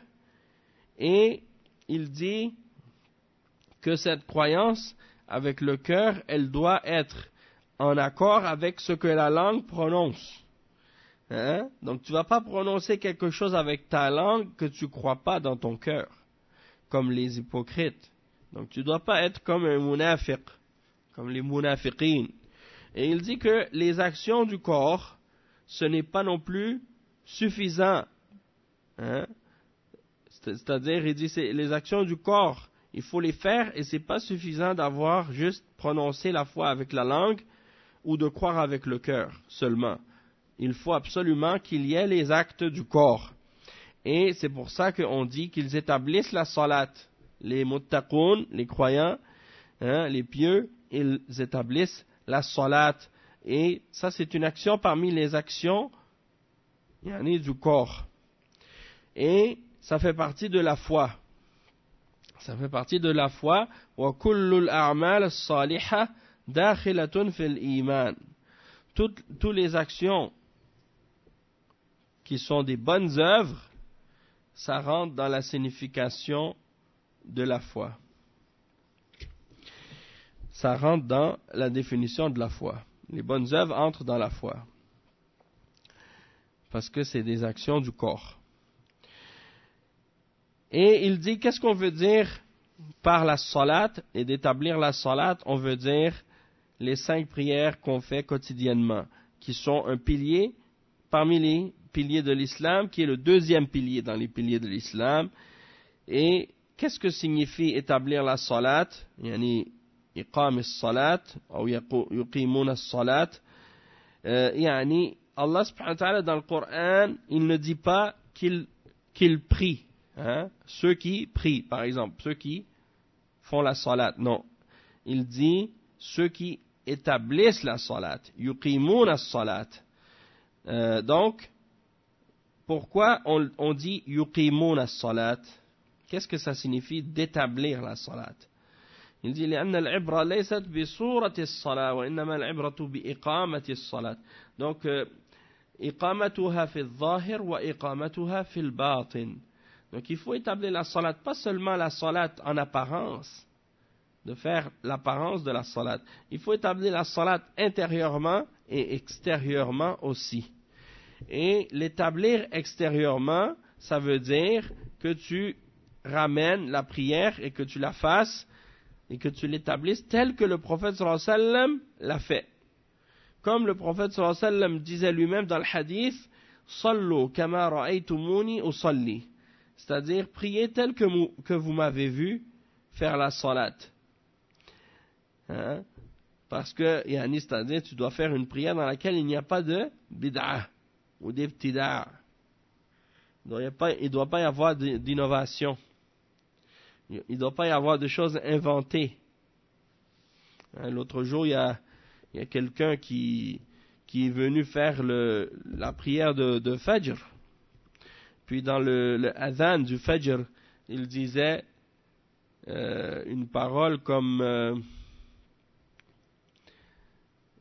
et il dit que cette croyance avec le cœur, elle doit être en accord avec ce que la langue prononce. Hein? Donc tu ne vas pas prononcer quelque chose avec ta langue que tu ne crois pas dans ton cœur, comme les hypocrites. Donc tu ne dois pas être comme un munafiq, comme les munafiqin. Et il dit que les actions du corps, ce n'est pas non plus suffisant. Hein? C'est-à-dire, il dit c'est les actions du corps, il faut les faire et ce n'est pas suffisant d'avoir juste prononcé la foi avec la langue ou de croire avec le cœur seulement. Il faut absolument qu'il y ait les actes du corps. Et c'est pour ça qu'on dit qu'ils établissent la salat. Les muttaqoun, les croyants, hein, les pieux, ils établissent la salat. Et ça, c'est une action parmi les actions yani, du corps. Et ça fait partie de la foi. Ça fait partie de la foi. Wa kullul a'mal as-salihah dakhilatun fil iman. Toutes, toutes les actions qui sont des bonnes œuvres, ça rentre dans la signification de la foi. Ça rentre dans la définition de la foi. Les bonnes œuvres entrent dans la foi. Parce que c'est des actions du corps. Et il dit, qu'est-ce qu'on veut dire par la salat? Et d'établir la salat, on veut dire les cinq prières qu'on fait quotidiennement, qui sont un pilier parmi les pilier de l'islam, qui est le deuxième pilier dans les piliers de l'islam. Et qu'est-ce que signifie établir la salat? Yani iqam as-salat ou yuqimun as-salat. Yani Allah subhanahu wa ta'ala dans le Coran, il ne dit pas qu'il qu'il prie, hein? Ceux qui prient par exemple, ceux qui font la salat, non. Il dit ceux qui établissent la salat, yuqimun as-salat. Euh, donc pourquoi on, on dit yuqimun as-salat? Qu'est-ce que ça signifie d'établir la salat? Il dit لأن العبرة ليست بصورة الصلاة وإنما العبرة بإقامة الصلاة. Donc إقامتها في الظاهر وإقامتها في الباطن. Donc il faut établir la salat, pas seulement la salat en apparence, de faire l'apparence de la salat. Il faut établir la salat intérieurement et extérieurement aussi. Et l'établir extérieurement, ça veut dire que tu ramènes la prière et que tu la fasses et que tu l'établisses tel que le prophète sallallahu alayhi wa sallam l'a fait. Comme le prophète sallallahu alayhi wa sallam disait lui-même dans le hadith, Sallu kama ra'aytumuni usalli. C'est-à-dire, priez tel que, mou, que vous m'avez vu faire la salat. Hein? Parce que, yani, c'est-à-dire, tu dois faire une prière dans laquelle il n'y a pas de bid'ah ou d'ibtida'. Il ne doit pas y avoir d'innovation. Il ne doit pas y avoir de choses inventées. Hein, l'autre jour, il y a, il y a quelqu'un qui, qui est venu faire le, la prière de, de Fajr. Puis dans le, le adhan du Fajr, il disait euh, une parole comme euh,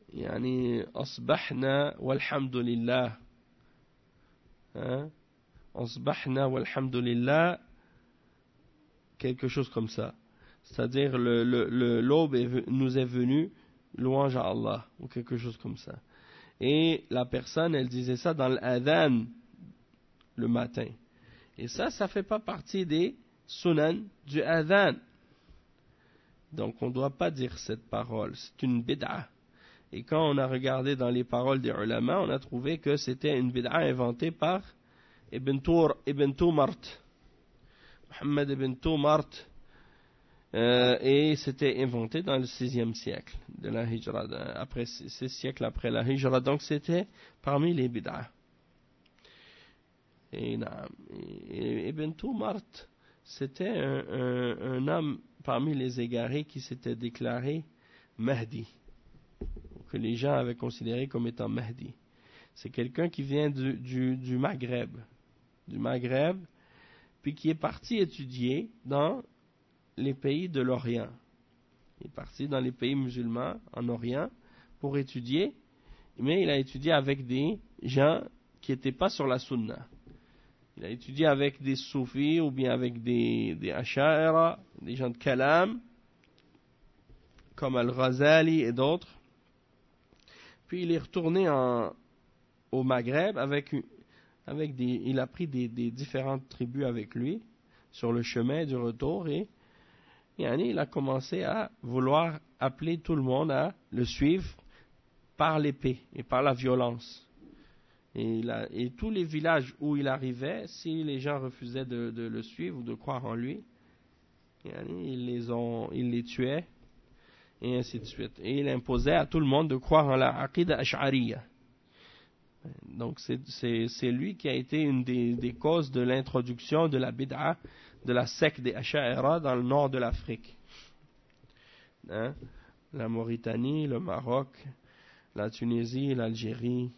يعني أصبحنا والحمد لله. Hein? asbahna walhamdulillah, quelque chose comme ça. C'est-à-dire le, le, le, l'aube est, nous est venue, louange à Allah, ou quelque chose comme ça. Et la personne, elle disait ça dans l'adhan le matin. Et ça, ça ne fait pas partie des sunan du adhan. Donc on ne doit pas dire cette parole, c'est une bid'a. Et quand on a regardé dans les paroles des ulama, on a trouvé que c'était une bid'a inventée par Ibn, Tour, Ibn Tumart, Muhammad Ibn Tumart, euh, et c'était inventé dans le sixième siècle de la Hijra, après six siècles après la Hijra, donc c'était parmi les bid'a. Et, et Ibn Tumart, c'était un, un, un homme parmi les égarés qui s'était déclaré Mahdi, que les gens avaient considéré comme étant Mahdi. C'est quelqu'un qui vient du, du, du Maghreb, du Maghreb, puis qui est parti étudier dans les pays de l'Orient. Il est parti dans les pays musulmans en Orient pour étudier, mais il a étudié avec des gens qui n'étaient pas sur la Sunna. Il a étudié avec des soufis ou bien avec des, des asha'ira, des gens de kalam, comme Al-Ghazali et d'autres. Puis il est retourné en, au Maghreb avec, avec des, il a pris des, des différentes tribus avec lui sur le chemin du retour et, et il a commencé à vouloir appeler tout le monde à le suivre par l'épée et par la violence. Et, il a, et tous les villages où il arrivait, si les gens refusaient de, de le suivre ou de croire en lui, il les, ont, il les tuait, et ainsi de suite. Et il imposait à tout le monde de croire en la aqida ash'ariyya. Donc c'est, c'est, c'est lui qui a été une des, des causes de l'introduction de la bid'a, de la secte des Asha'ira dans le nord de l'Afrique. Hein? La Mauritanie, le Maroc, la Tunisie, l'Algérie,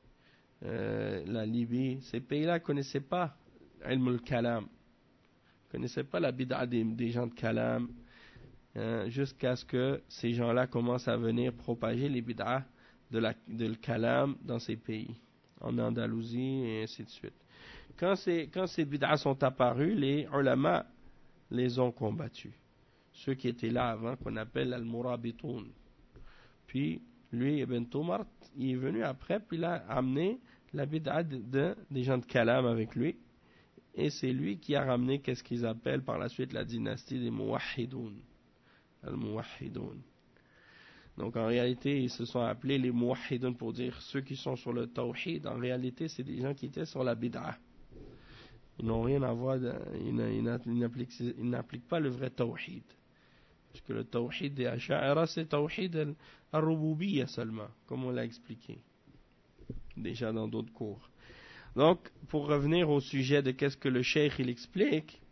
Euh, la Libye, ces pays-là ne connaissaient pas ilm al-kalam, ne connaissaient pas la bid'a des, des gens de kalam, hein, jusqu'à ce que ces gens-là commencent à venir propager les bid'a de la de le kalam dans ces pays, en Andalousie et ainsi de suite. Quand ces, quand ces bid'a sont apparus, les ulama les ont combattus. Ceux qui étaient là avant, qu'on appelle al-murabitoun. Puis, lui, Ibn Tumart, il est venu après, puis il a amené la bid'a de, de, des gens de Kalam avec lui. Et c'est lui qui a ramené qu'est-ce qu'ils appellent par la suite la dynastie des Muwahhidoun. Al-Muwahhidoun. Donc en réalité, ils se sont appelés les Muwahhidoun pour dire ceux qui sont sur le Tawhid. En réalité, c'est des gens qui étaient sur la bid'a. Ils n'ont rien à voir, de, ils, ils, n'appliquent, ils n'appliquent pas le vrai Tawhid. Parce que le Tawhid des Asha'ira, c'est Tawhid al-Rububiyya seulement, comme on l'a expliqué déjà dans d'autres cours. Donc, pour revenir au sujet de qu'est-ce que le cheikh il explique,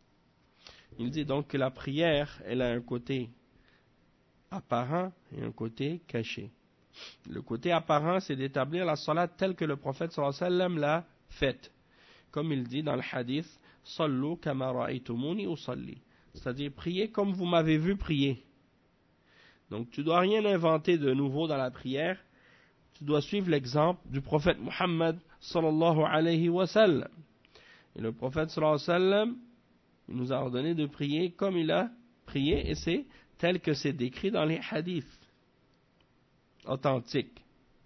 il dit donc que la prière, elle a un côté apparent et un côté caché. Le côté apparent, c'est d'établir la salat telle que le prophète sallallahu alayhi wa sallam l'a faite. Comme il dit dans le hadith, « Sallu kama ra'aytumuni usalli » c'est-à-dire prier comme vous m'avez vu prier. Donc tu ne dois rien inventer de nouveau dans la prière, tu dois suivre l'exemple du prophète Muhammad sallallahu alayhi wa sallam. Et le prophète sallallahu alayhi wa sallam, il nous a ordonné de prier comme il a prié, et c'est tel que c'est décrit dans les hadiths authentiques,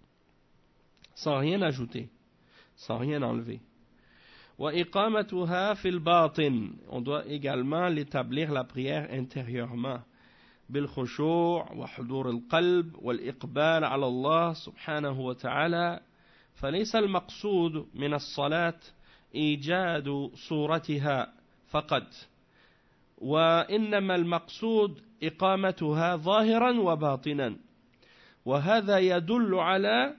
sans rien ajouter, sans rien enlever. وإقامتها في الباطن, on doit également l'établir la prière intérieurement, بالخشوع وحضور القلب والإقبال على الله سبحانه وتعالى, فليس المقصود من الصلاة إيجاد صورتها فقط, وإنما المقصود إقامتها ظاهرا وباطنا, وهذا يدل على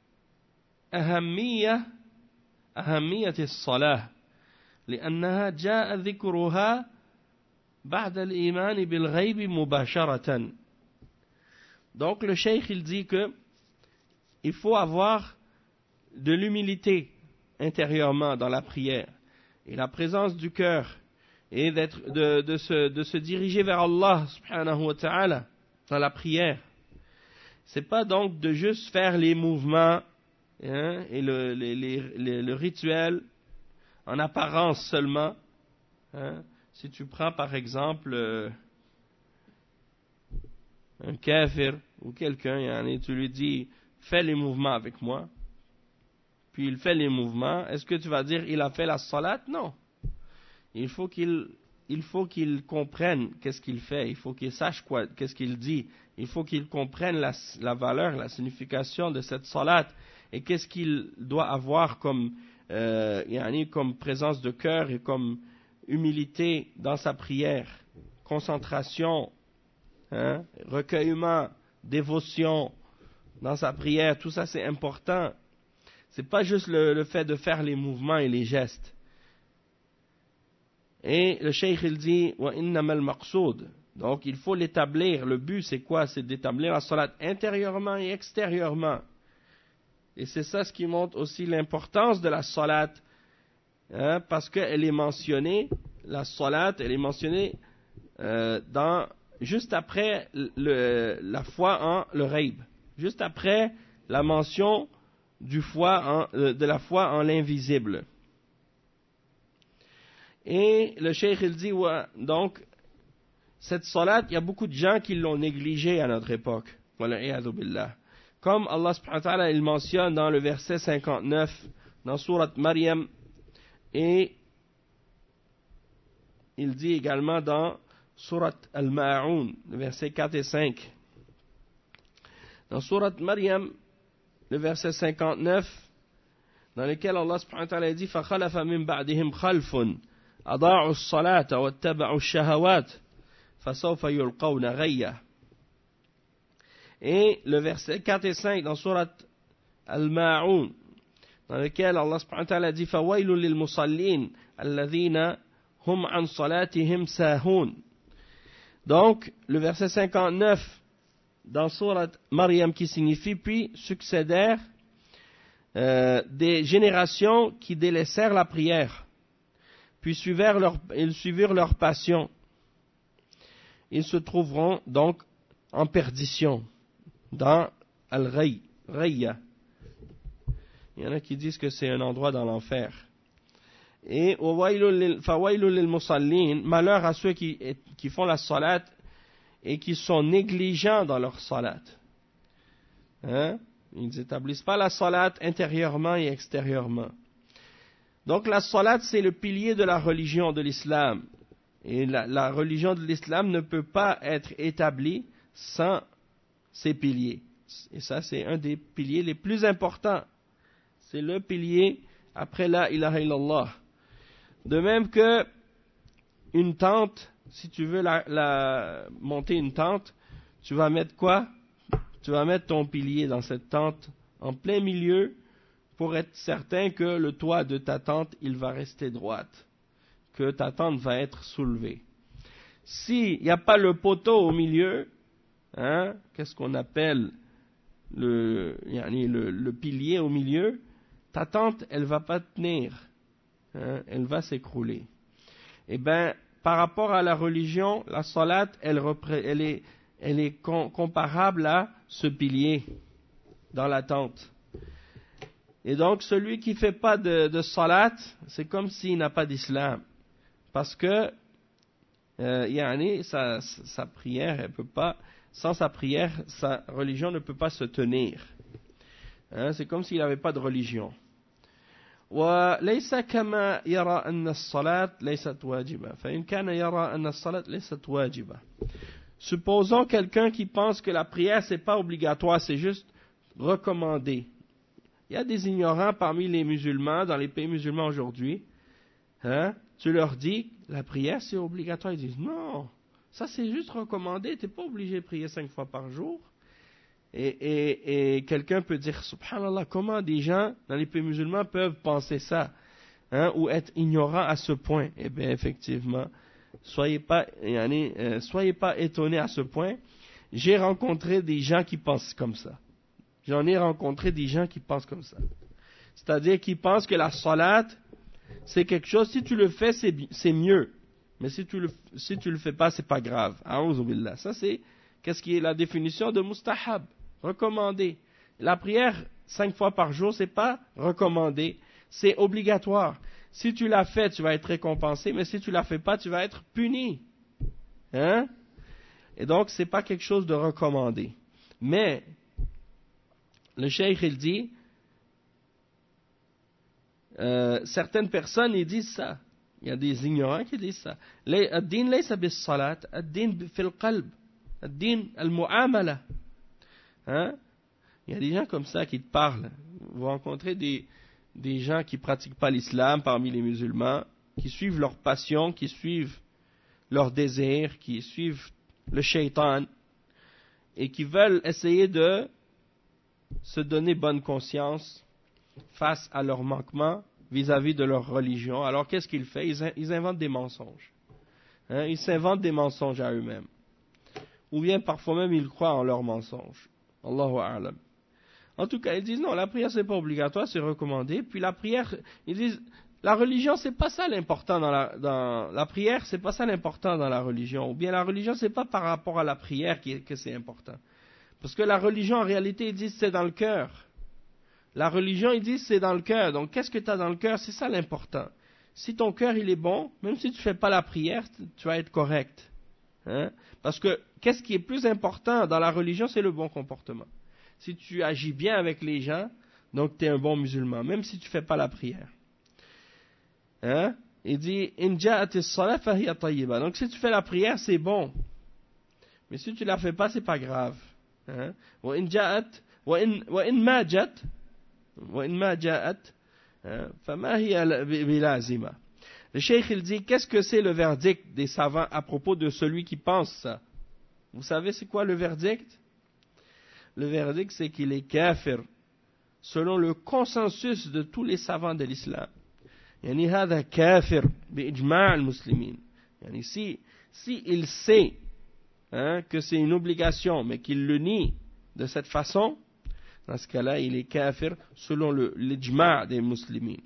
أهمية أهمية الصلاة لأنها جاء ذكرها بعد الإيمان بالغيب مباشرة. Donc le cheikh il dit que il faut avoir de l'humilité intérieurement dans la prière et la présence du cœur et d'être, de, de, se, de se diriger vers Allah subhanahu wa ta'ala dans la prière. C'est pas donc de juste faire les mouvements hein, et le, les, les, les, le rituel en apparence seulement. Hein? Si tu prends par exemple euh, un kafir ou quelqu'un, et tu lui dis fais les mouvements avec moi, puis il fait les mouvements, est-ce que tu vas dire il a fait la salat? Non. Il faut qu'il, il faut qu'il comprenne qu'est-ce qu'il fait, il faut qu'il sache quoi, qu'est-ce qu'il dit, il faut qu'il comprenne la, la valeur, la signification de cette salat et qu'est-ce qu'il doit avoir comme, euh, yani, comme présence de cœur et comme humilité dans sa prière, concentration, hein, recueillement, dévotion dans sa prière, tout ça c'est important. C'est pas juste le, le fait de faire les mouvements et les gestes. Et le cheikh il dit wa innamal maqsoud. Donc il faut l'établir. Le but c'est quoi? C'est d'établir la salat intérieurement et extérieurement. Et c'est ça ce qui montre aussi l'importance de la salat, hein, parce qu'elle est mentionnée, la salat, elle est mentionnée euh, dans juste après le, la foi en le ghaib, juste après la mention du foi en, euh, de la foi en l'invisible. Et le cheikh il dit, ouais, donc, cette salat, il y a beaucoup de gens qui l'ont négligée à notre époque. Wala'iyadu billah. Comme Allah subhanahu wa ta'ala, il mentionne dans le verset cinquante-neuf, dans Surat Maryam, et il dit également dans Surat Al-Ma'oun, le verset quatre et cinq. Dans Surat Maryam, le verset cinquante-neuf, dans lequel Allah subhanahu wa ta'ala dit فَخَلَفَ مِنْ بَعْدِهِمْ خَلْفٌ أَضَاعُوا الصَّلَاةَ وَاتَّبَعُوا الشَّهَوَاتِ فَسَوْفَ يُلْقَوْنَ غَيًّا. Et le verset quatre et cinq dans Surat Al-Ma'oun, dans lequel Allah subhanahu wa ta'ala dit فَوَيْلٌ لِلْمُصَلِّينَ الَّذِينَ هُمْ عَنْ صَلَاتِهِمْ سَاهُونَ. Donc, le verset cinquante-neuf dans Surat Maryam qui signifie puis succédèrent euh, des générations qui délaissèrent la prière, puis suivirent leur, ils suivirent leur passion. Ils se trouveront donc en perdition dans Al-Ghayya. Il y en a qui disent que c'est un endroit dans l'enfer. Et fawailul lil musallin, malheur à ceux qui, qui font la salat et qui sont négligents dans leur salat. Hein? Ils n'établissent pas la salat intérieurement et extérieurement. Donc la salat, c'est le pilier de la religion de l'islam. Et la, la religion de l'islam ne peut pas être établie sans ces piliers. Et ça, c'est un des piliers les plus importants. C'est le pilier après la ilaha illallah. De même que une tente, si tu veux la, la, monter une tente, tu vas mettre quoi? Tu vas mettre ton pilier dans cette tente en plein milieu pour être certain que le toit de ta tente, il va rester droite, que ta tente va être soulevée. S'il n'y a pas le poteau au milieu, hein, qu'est-ce qu'on appelle le, le, le pilier au milieu, ta tente, elle ne va pas tenir, hein, elle va s'écrouler. Eh bien, par rapport à la religion, la salat, elle, elle est, elle est com- comparable à ce pilier dans la tente. Et donc, celui qui ne fait pas de, de salat, c'est comme s'il n'a pas d'islam. Parce que, euh, yani, sa, sa prière, elle peut pas, sans sa prière, sa religion ne peut pas se tenir. Hein, c'est comme s'il n'avait pas de religion. وليس كما يرى أن الصلاة ليست واجبة فإن كان يرى أن الصلاة ليست واجبة. Supposons quelqu'un qui pense que la prière c'est pas obligatoire, c'est juste recommandé. Il y a des ignorants parmi les musulmans, dans les pays musulmans aujourd'hui. Hein? Tu leur dis la prière c'est obligatoire, ils disent non, ça c'est juste recommandé, tu n'es pas obligé de prier cinq fois par jour. Et, et, et quelqu'un peut dire, subhanallah, comment des gens dans les pays musulmans peuvent penser ça, hein, ou être ignorants à ce point? Eh bien, effectivement, soyez pas, yani, euh, soyez pas étonnés à ce point. J'ai rencontré des gens qui pensent comme ça. J'en ai rencontré des gens qui pensent comme ça. C'est-à-dire qui pensent que la salat, c'est quelque chose, si tu le fais, c'est, c'est mieux. Mais si tu le, si tu le fais pas, c'est pas grave. A'oudhu billah. Ça, c'est, qu'est-ce qui est la définition de mustahab? Recommandé. La prière cinq fois par jour, c'est pas recommandé, c'est obligatoire. si tu l'as fait, tu vas être récompensé, mais si tu l'as fait pas, tu vas être puni. Hein? Et donc, c'est pas quelque chose de recommandé. Mais, le cheikh, il dit, euh, certaines personnes, ils disent ça. Il y a des ignorants qui disent ça. Ad-din laysa bis-salat, ad-din fil qalb, ad-din al-mu'amala. Hein? Il y a des gens comme ça qui te parlent. Vous rencontrez des, des gens qui ne pratiquent pas l'islam parmi les musulmans, qui suivent leur passion, qui suivent leur désir, qui suivent le shaitan, et qui veulent essayer de se donner bonne conscience face à leurs manquements vis-à-vis de leur religion. Alors qu'est-ce qu'ils font? Ils, ils inventent des mensonges. Hein? Ils s'inventent des mensonges à eux-mêmes. Ou bien parfois même ils croient en leurs mensonges. Allahu a'lam. En tout cas, ils disent non, la prière c'est pas obligatoire, c'est recommandé. Puis la prière, ils disent, la religion c'est pas ça l'important dans la, dans la prière, c'est pas ça l'important dans la religion. Ou bien la religion c'est pas par rapport à la prière qui, que c'est important. Parce que la religion en réalité, ils disent c'est dans le cœur. La religion, ils disent c'est dans le cœur. Donc qu'est-ce que tu as dans le cœur? C'est ça l'important. Si ton cœur il est bon, même si tu fais pas la prière, tu vas être correct. Hein? Parce que qu'est-ce qui est plus important dans la religion, c'est le bon comportement. Si tu agis bien avec les gens, donc tu es un bon musulman, même si tu ne fais pas la prière. Hein? Il dit, In ja'atis salat fahiya tayyiba. Donc si tu fais la prière, c'est bon. Mais si tu ne la fais pas, c'est pas grave. Hein? Wa in ja'at, wa in, wa in ma ja'at, wa in ma ja'at, fama hiya bilazima. Le cheikh, il dit, qu'est-ce que c'est le verdict des savants à propos de celui qui pense ça? Vous savez c'est quoi le verdict? Le verdict, c'est qu'il est kafir, selon le consensus de tous les savants de l'islam. Yani hada kafir bi'ijma' al-muslimin. Yani si, si il sait hein, que c'est une obligation, mais qu'il le nie de cette façon, dans ce cas-là, il est kafir selon le l'ijma' des muslimines.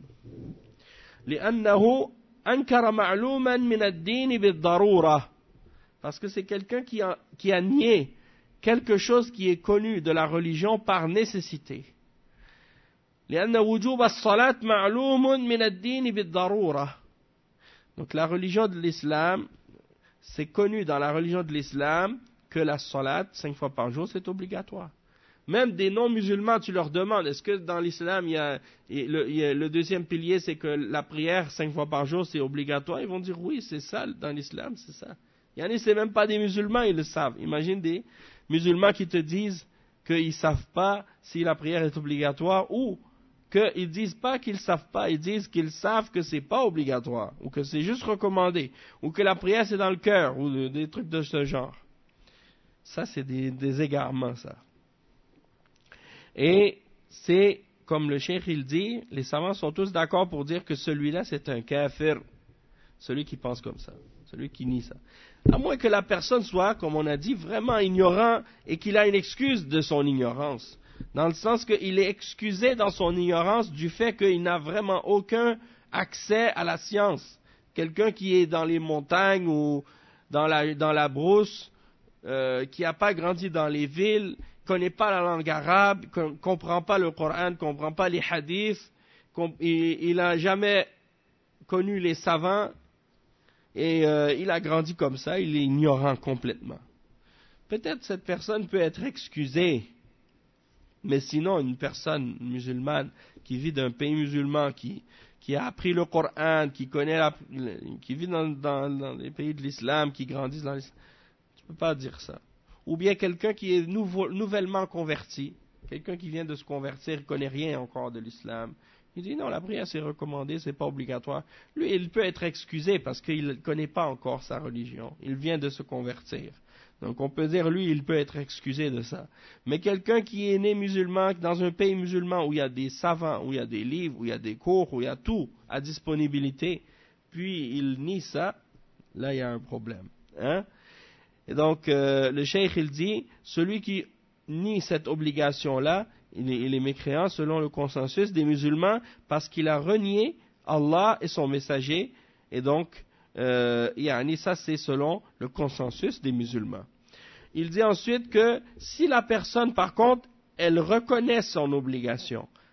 لأنه أنكر معلوما من الدين بالضرورة. Parce que c'est quelqu'un qui a, qui a nié quelque chose qui est connu de la religion par nécessité. لأن وجوب الصلاة معلوم من الدين بالضرورة. Donc la religion de l'islam, c'est connu dans la religion de l'islam que la salat, cinq fois par jour, c'est obligatoire. Même des non-musulmans, tu leur demandes, est-ce que dans l'islam, il y a, le, il y a, le deuxième pilier, c'est que la prière, cinq fois par jour, c'est obligatoire? Ils vont dire, oui, c'est ça, dans l'islam, c'est ça. Il y en a, c'est même pas des musulmans, ils le savent. Imagine des musulmans qui te disent qu'ils ne savent pas si la prière est obligatoire, ou qu'ils ne disent pas qu'ils ne savent pas, ils disent qu'ils savent que ce n'est pas obligatoire, ou que c'est juste recommandé, ou que la prière c'est dans le cœur, ou des trucs de ce genre. Ça, c'est des, des égarements, ça. Et c'est, comme le cheikh il dit, les savants sont tous d'accord pour dire que celui-là c'est un kafir, celui qui pense comme ça, celui qui nie ça. À moins que la personne soit, comme on a dit, vraiment ignorant et qu'il a une excuse de son ignorance. Dans le sens qu'il est excusé dans son ignorance du fait qu'il n'a vraiment aucun accès à la science. Quelqu'un qui est dans les montagnes ou dans la, dans la brousse, euh, qui n'a pas grandi dans les villes, ne connaît pas la langue arabe, ne comprend pas le Coran, ne comprend pas les hadiths, il n'a jamais connu les savants, et euh, il a grandi comme ça, il est ignorant complètement. Peut-être cette personne peut être excusée, mais sinon une personne musulmane qui vit d'un pays musulman, qui, qui a appris le Coran, qui connaît la, qui vit dans, dans, dans les pays de l'islam, qui grandit dans l'islam, tu ne peux pas dire ça. Ou bien quelqu'un qui est nouveau, nouvellement converti, quelqu'un qui vient de se convertir, ne connaît rien encore de l'islam. Il dit non, la prière c'est recommandé, c'est pas obligatoire. Lui, il peut être excusé parce qu'il ne connaît pas encore sa religion. Il vient de se convertir. Donc on peut dire, lui, il peut être excusé de ça. Mais quelqu'un qui est né musulman, dans un pays musulman où il y a des savants, où il y a des livres, où il y a des cours, où il y a tout à disponibilité, puis il nie ça, là il y a un problème. Hein? Et donc, euh, le cheikh, il dit, celui qui nie cette obligation-là, il est, il est mécréant selon le consensus des musulmans parce qu'il a renié Allah et son messager. Et donc, euh, yani, ça c'est selon le consensus des musulmans. Il dit ensuite que si la personne, par contre, elle reconnaît son obligation,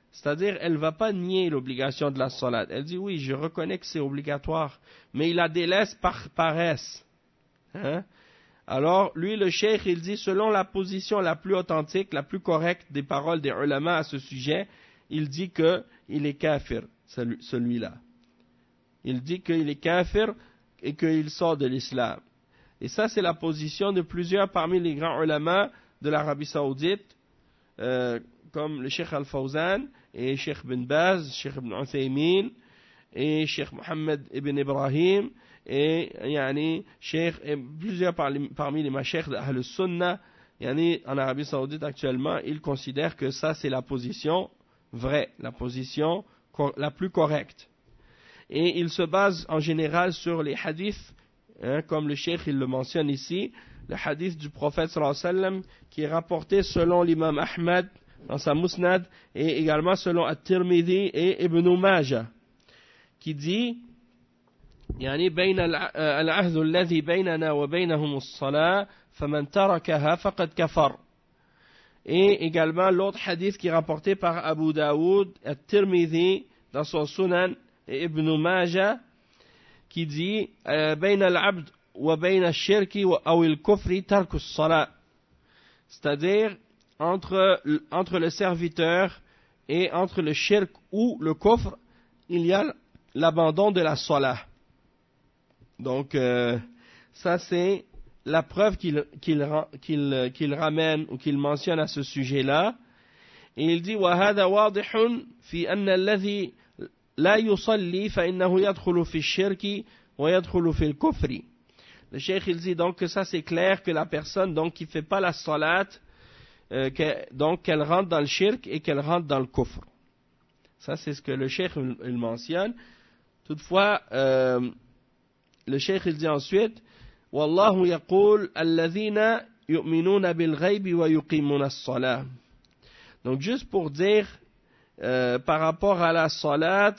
C'est-à-dire, elle ne va pas nier l'obligation de la salat. Elle dit, oui, je reconnais que c'est obligatoire, mais il la délaisse par paresse. Hein? Alors, lui, le cheikh, il dit, selon la position la plus authentique, la plus correcte des paroles des ulama à ce sujet, il dit qu'il est kafir, celui-là. Il dit qu'il est kafir et qu'il sort de l'islam. Et ça, c'est la position de plusieurs parmi les grands ulama de l'Arabie Saoudite, euh, comme le Cheikh Al-Fawzan, et Cheikh bin Baz, Cheikh ibn Uthaymin, et Cheikh Mohammed ibn Ibrahim, et yani, Cheikh, et plusieurs parmi les mashayikh d'Ahl Sunnah, yani, en Arabie Saoudite actuellement, ils considèrent que ça c'est la position vraie, la position la plus correcte. Et ils se basent en général sur les hadiths, hein, comme le Cheikh il le mentionne ici, le hadith du prophète sallallahu alayhi wa sallam, qui est rapporté selon l'imam Ahmad dans sa Musnad, et également selon At-Tirmidhi et Ibn Majah, qui dit يعني بين العهد الذي بيننا وبينهم الصلاة فمن تركها فقد كفر. Et également l'autre hadith qui est rapporté par Abu Daoud, At-Tirmidhi dans son Sunan et Ibn Majah, qui dit بين العبد وبين الشرك أو الكفر ترك الصلاة. C'est-à-dire entre, entre le serviteur et entre le shirk ou le kufr, il y a l'abandon de la salah. Donc, euh, ça c'est la preuve qu'il, qu'il, qu'il, qu'il ramène ou qu'il mentionne à ce sujet-là. Et il dit وَهَذَا وَاضِحٌ فِي أَنَّ الَّذِي لَا يُصَلِّي فَإِنَّهُ يَدْخُلُ فِي الشِّرْكِ وَيَدْخُلُ فِي الْكُفْرِ. Le cheikh il dit donc que ça c'est clair que la personne donc qui fait pas la salat, euh, que, donc qu'elle rentre dans le shirk et qu'elle rentre dans le kufr. Ça c'est ce que le cheikh il, il mentionne. Toutefois, euh, le cheikh il dit ensuite Wallahu yaqul alladhina yu'minuna bil ghaybi wa yuqimuna as-salah. Donc juste pour dire euh, par rapport à la salat,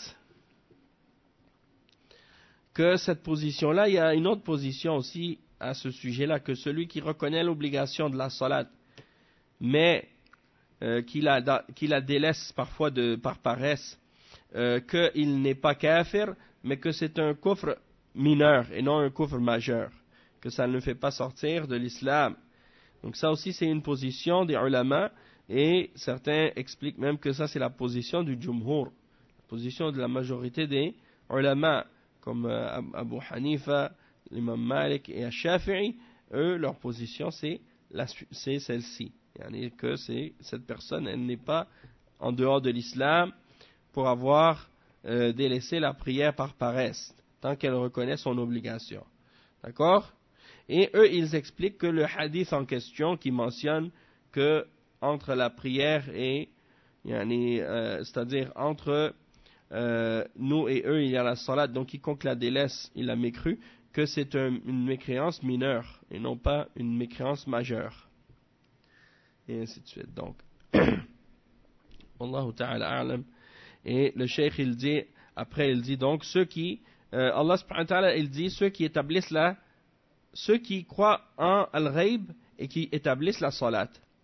que cette position-là, il y a une autre position aussi à ce sujet-là, que celui qui reconnaît l'obligation de la salat, mais euh, qui, la, qui la délaisse parfois de, par paresse, euh, qu'il n'est pas kafir, mais que c'est un kufr mineur et non un kufr majeur, que ça ne le fait pas sortir de l'islam. Donc ça aussi c'est une position des ulama, et certains expliquent même que ça c'est la position du jumhur, la position de la majorité des ulama, comme euh, Abu Hanifa, l'imam Malik et Ash-Shafi'i. Eux, leur position c'est, la, c'est celle-ci, yani que c'est, cette personne elle n'est pas en dehors de l'islam pour avoir euh, délaissé la prière par paresse, tant qu'elle reconnaît son obligation. D'accord? Et eux, ils expliquent que le hadith en question qui mentionne que entre la prière et, yani, euh, c'est-à-dire entre euh, nous et eux, il y a la salat, donc quiconque la délaisse, il a mécru, que c'est un, une mécréance mineure et non pas une mécréance majeure. Et ainsi de suite. Donc, Wallahu ta'ala a'lam. Et le cheikh, il dit, après, il dit donc, ceux qui, euh, Allah subhanahu wa ta'ala, il dit, ceux qui établissent la, ceux qui croient en al-ghayb et qui établissent la salat.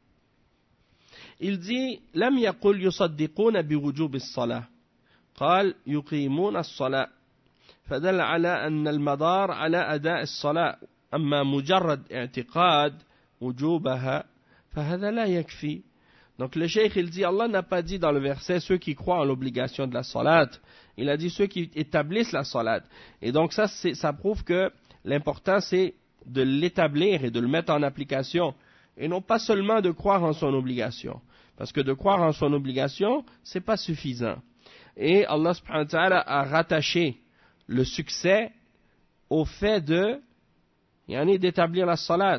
Il dit, لم يقل يصدقون بوجوب الصلاة. قال يقيمون الصلاة. فدل على أن المدار على أداء الصلاة. أما مجرد اعتقاد وجوبها فهذا لا يكفي. Donc le cheikh il dit, Allah n'a pas dit dans le verset ceux qui croient en l'obligation de la salat, il a dit ceux qui établissent la salat. Et donc ça, c'est, ça prouve que l'important c'est de l'établir et de le mettre en application, et non pas seulement de croire en son obligation, parce que de croire en son obligation c'est pas suffisant. Et Allah subhanahu wa ta'ala a rattaché le succès au fait de, yani, d'établir la salat.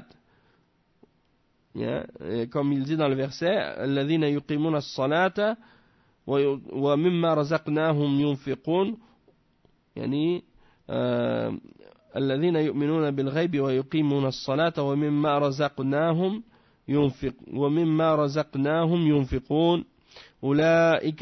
Comme il dit dans le verset, الذين يقيمون الصلاة ومما رزقناهم ينفقون, يعني الذين يؤمنون بالغيب ويقيمون الصلاة ومما رزقناهم ينفق ومما رزقناهم ينفقون أولئك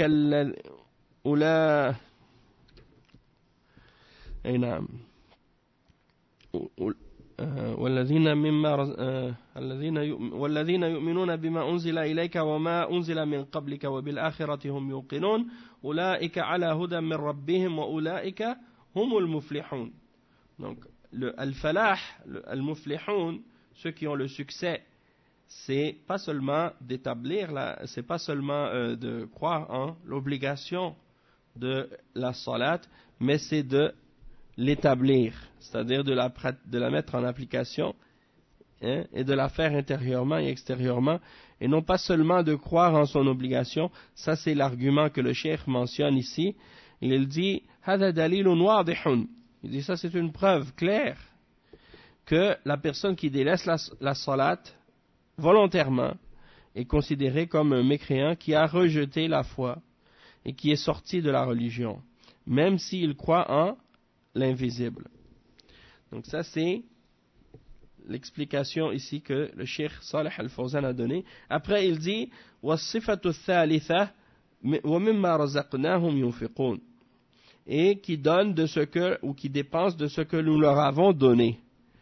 أولئك أي نعم والذين مما الذين والذين يؤمنون بما أنزل إليك وما أنزل من قبلك وبالآخرة هم يوقنون أولئك على هدى من ربهم وأولئك هم المفلحون. Donc le al-falah, le al-muflihun, ceux qui ont le succès, c'est pas seulement d'établir la, c'est pas seulement euh, de croire en l'obligation de la salat, mais c'est de l'établir, c'est-à-dire de la, de la mettre en application, hein, et de la faire intérieurement et extérieurement, et non pas seulement de croire en son obligation. Ça, c'est l'argument que le cheikh mentionne ici. Il dit هذا دليل واضح. Il dit ça, c'est une preuve claire que la personne qui délaisse la, la salat volontairement est considérée comme un mécréant qui a rejeté la foi et qui est sorti de la religion, même s'il croit en l'invisible. Donc ça, c'est l'explication ici que le cheikh Salih al-Fawzan a donné. Après, il dit وَالصِّفَةُ الثَّالِثَةُ وَمِمَّا رَزَقْنَاهُمْ يُنْفِقُونَ, et qui donne de ce que, ou qui dépense de ce que nous leur avons donné.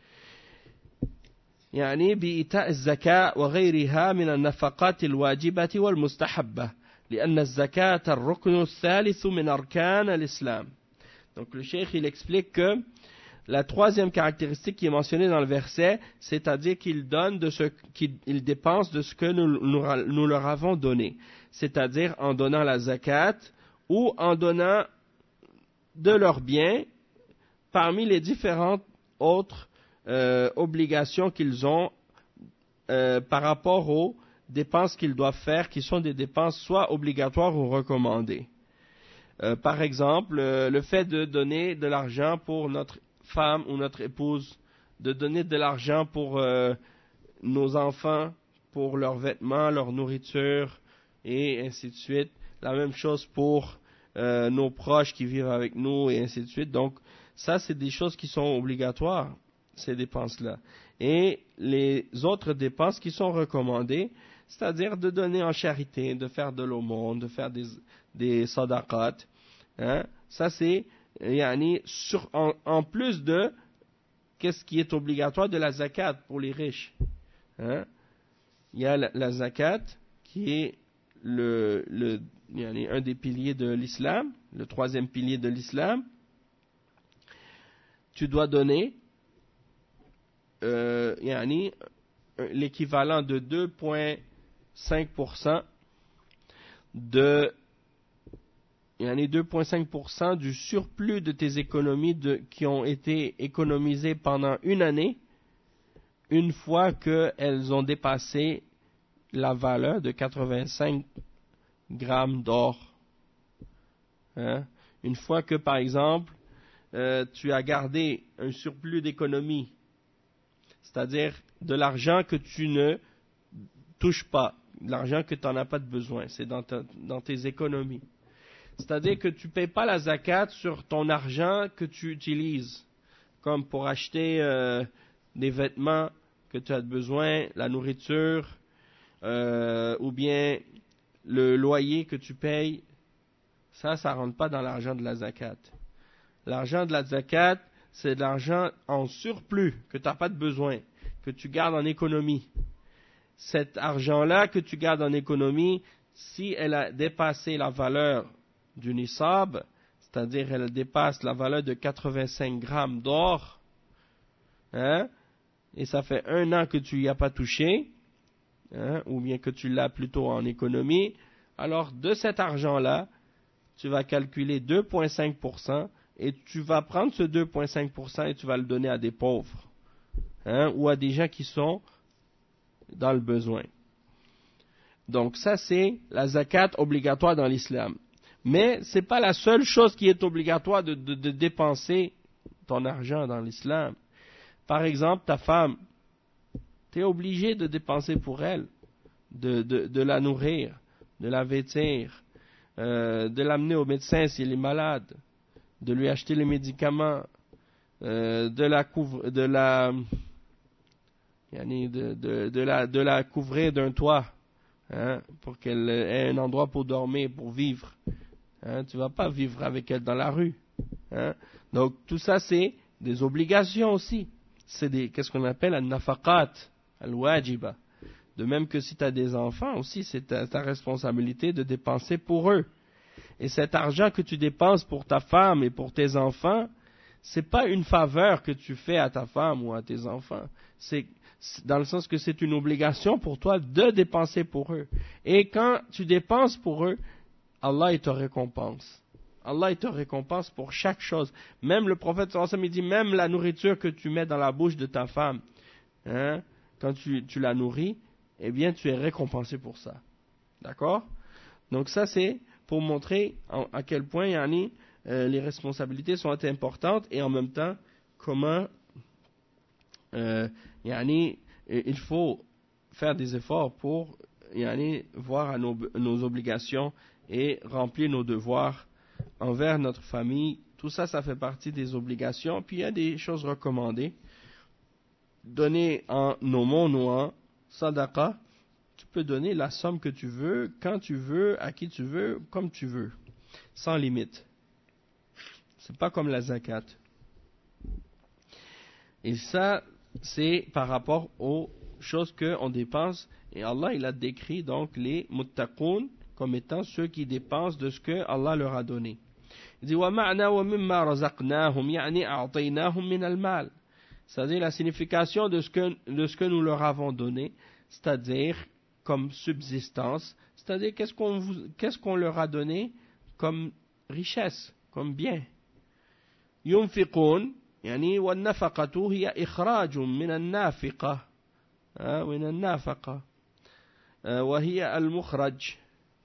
يعني بإيتاء الزكاة وغيرها من النفقات الواجبة والمستحبة لأن الزكاة الركن الثالث من أركان الإسلام. Donc le cheikh il explique que la troisième caractéristique qui est mentionnée dans le verset, c'est-à-dire qu'il donne de ce qu'il dépense de ce que nous, nous, nous leur avons donné, c'est-à-dire en donnant la zakat ou en donnant de leurs biens parmi les différentes autres euh, obligations qu'ils ont euh, par rapport aux dépenses qu'ils doivent faire, qui sont des dépenses soit obligatoires ou recommandées. Euh, par exemple, euh, le fait de donner de l'argent pour notre femme ou notre épouse, de donner de l'argent pour euh, nos enfants, pour leurs vêtements, leur nourriture, et ainsi de suite. La même chose pour euh, nos proches qui vivent avec nous, et ainsi de suite. Donc, ça, c'est des choses qui sont obligatoires, ces dépenses-là. Et les autres dépenses qui sont recommandées, c'est-à-dire de donner en charité, de faire de l'aumône, de faire des, des sadaqat. Hein? Ça, c'est yani, sur, en, en plus de qu'est-ce qui est obligatoire de la zakat pour les riches. Hein? Il y a la, la zakat qui est le, le, yani, un des piliers de l'islam, le troisième pilier de l'islam. Tu dois donner euh, yani, l'équivalent de deux virgule cinq pour cent de yani deux virgule cinq pour cent du surplus de tes économies de, qui ont été économisées pendant une année, une fois qu'elles ont dépassé la valeur de quatre-vingt-cinq grammes d'or. Hein? Une fois que, par exemple, euh, tu as gardé un surplus d'économie, c'est-à-dire de l'argent que tu ne touches pas, de l'argent que tu n'en as pas de besoin, c'est dans, ta, dans tes économies. C'est-à-dire que tu ne payes pas la zakat sur ton argent que tu utilises, comme pour acheter euh, des vêtements que tu as besoin, la nourriture, euh, ou bien le loyer que tu payes. Ça, ça ne rentre pas dans l'argent de la zakat. L'argent de la zakat, c'est de l'argent en surplus, que tu n'as pas de besoin, que tu gardes en économie. Cet argent-là que tu gardes en économie, si elle a dépassé la valeur du nisab, c'est-à-dire elle dépasse la valeur de quatre-vingt-cinq grammes d'or, hein, et ça fait un an que tu n'y as pas touché, hein, ou bien que tu l'as plutôt en économie, alors de cet argent-là, tu vas calculer deux virgule cinq pour cent et tu vas prendre ce deux virgule cinq pour cent et tu vas le donner à des pauvres, hein, ou à des gens qui sont dans le besoin. Donc ça, c'est la zakat obligatoire dans l'islam. Mais ce n'est pas la seule chose qui est obligatoire de, de, de dépenser ton argent dans l'islam. Par exemple, ta femme, tu es obligé de dépenser pour elle, de, de, de la nourrir, de la vêtir, euh, de l'amener au médecin si elle est malade, de lui acheter les médicaments, euh, de la couvrir, de la, de, de, de la, de la couvrir d'un toit, hein, pour qu'elle ait un endroit pour dormir, pour vivre. Hein, tu ne vas pas vivre avec elle dans la rue. Hein. Donc tout ça, c'est des obligations aussi. c'est des, qu'est-ce qu'on appelle al-nafaqat, al-wajiba. De même que si tu as des enfants aussi, c'est ta, ta responsabilité de dépenser pour eux. Et cet argent que tu dépenses pour ta femme et pour tes enfants, c'est pas une faveur que tu fais à ta femme ou à tes enfants. C'est dans le sens que c'est une obligation pour toi de dépenser pour eux. Et quand tu dépenses pour eux, Allah il te récompense. Allah il te récompense pour chaque chose. Même le prophète sallallahu alayhi wa sallam, il dit, même la nourriture que tu mets dans la bouche de ta femme, hein, quand tu, tu la nourris, eh bien tu es récompensé pour ça. D'accord? Donc ça c'est pour montrer en, à quel point yani, euh, les responsabilités sont importantes et en même temps comment euh, yani, il faut faire des efforts pour yani, voir à nos, nos obligations et remplir nos devoirs envers notre famille. Tout ça, ça fait partie des obligations. Puis il y a des choses recommandées. Donner en aumône ou en sadaqa, tu peux donner la somme que tu veux, quand tu veux, à qui tu veux, comme tu veux, sans limite. C'est pas comme la zakat. Et ça, c'est par rapport aux choses qu'on dépense. Et Allah, il a décrit donc les muttaqoun comme étant ceux qui dépensent de ce que Allah leur a donné. Il dit وَمَعْنَا وَمِمَّا رَزَقْنَاهُمْ يَعْنِي أَعْطَيْنَاهُمْ مِنَ الْمَالِ. C'est-à-dire la signification de ce que, de ce que nous leur avons donné, c'est-à-dire comme subsistance, c'est-à-dire qu'est-ce qu'on, vous, qu'est-ce qu'on leur a donné comme richesse, comme bien. ينفقون يعني والنفقة هي إخراج من النافقة من النافقة وهي المخرج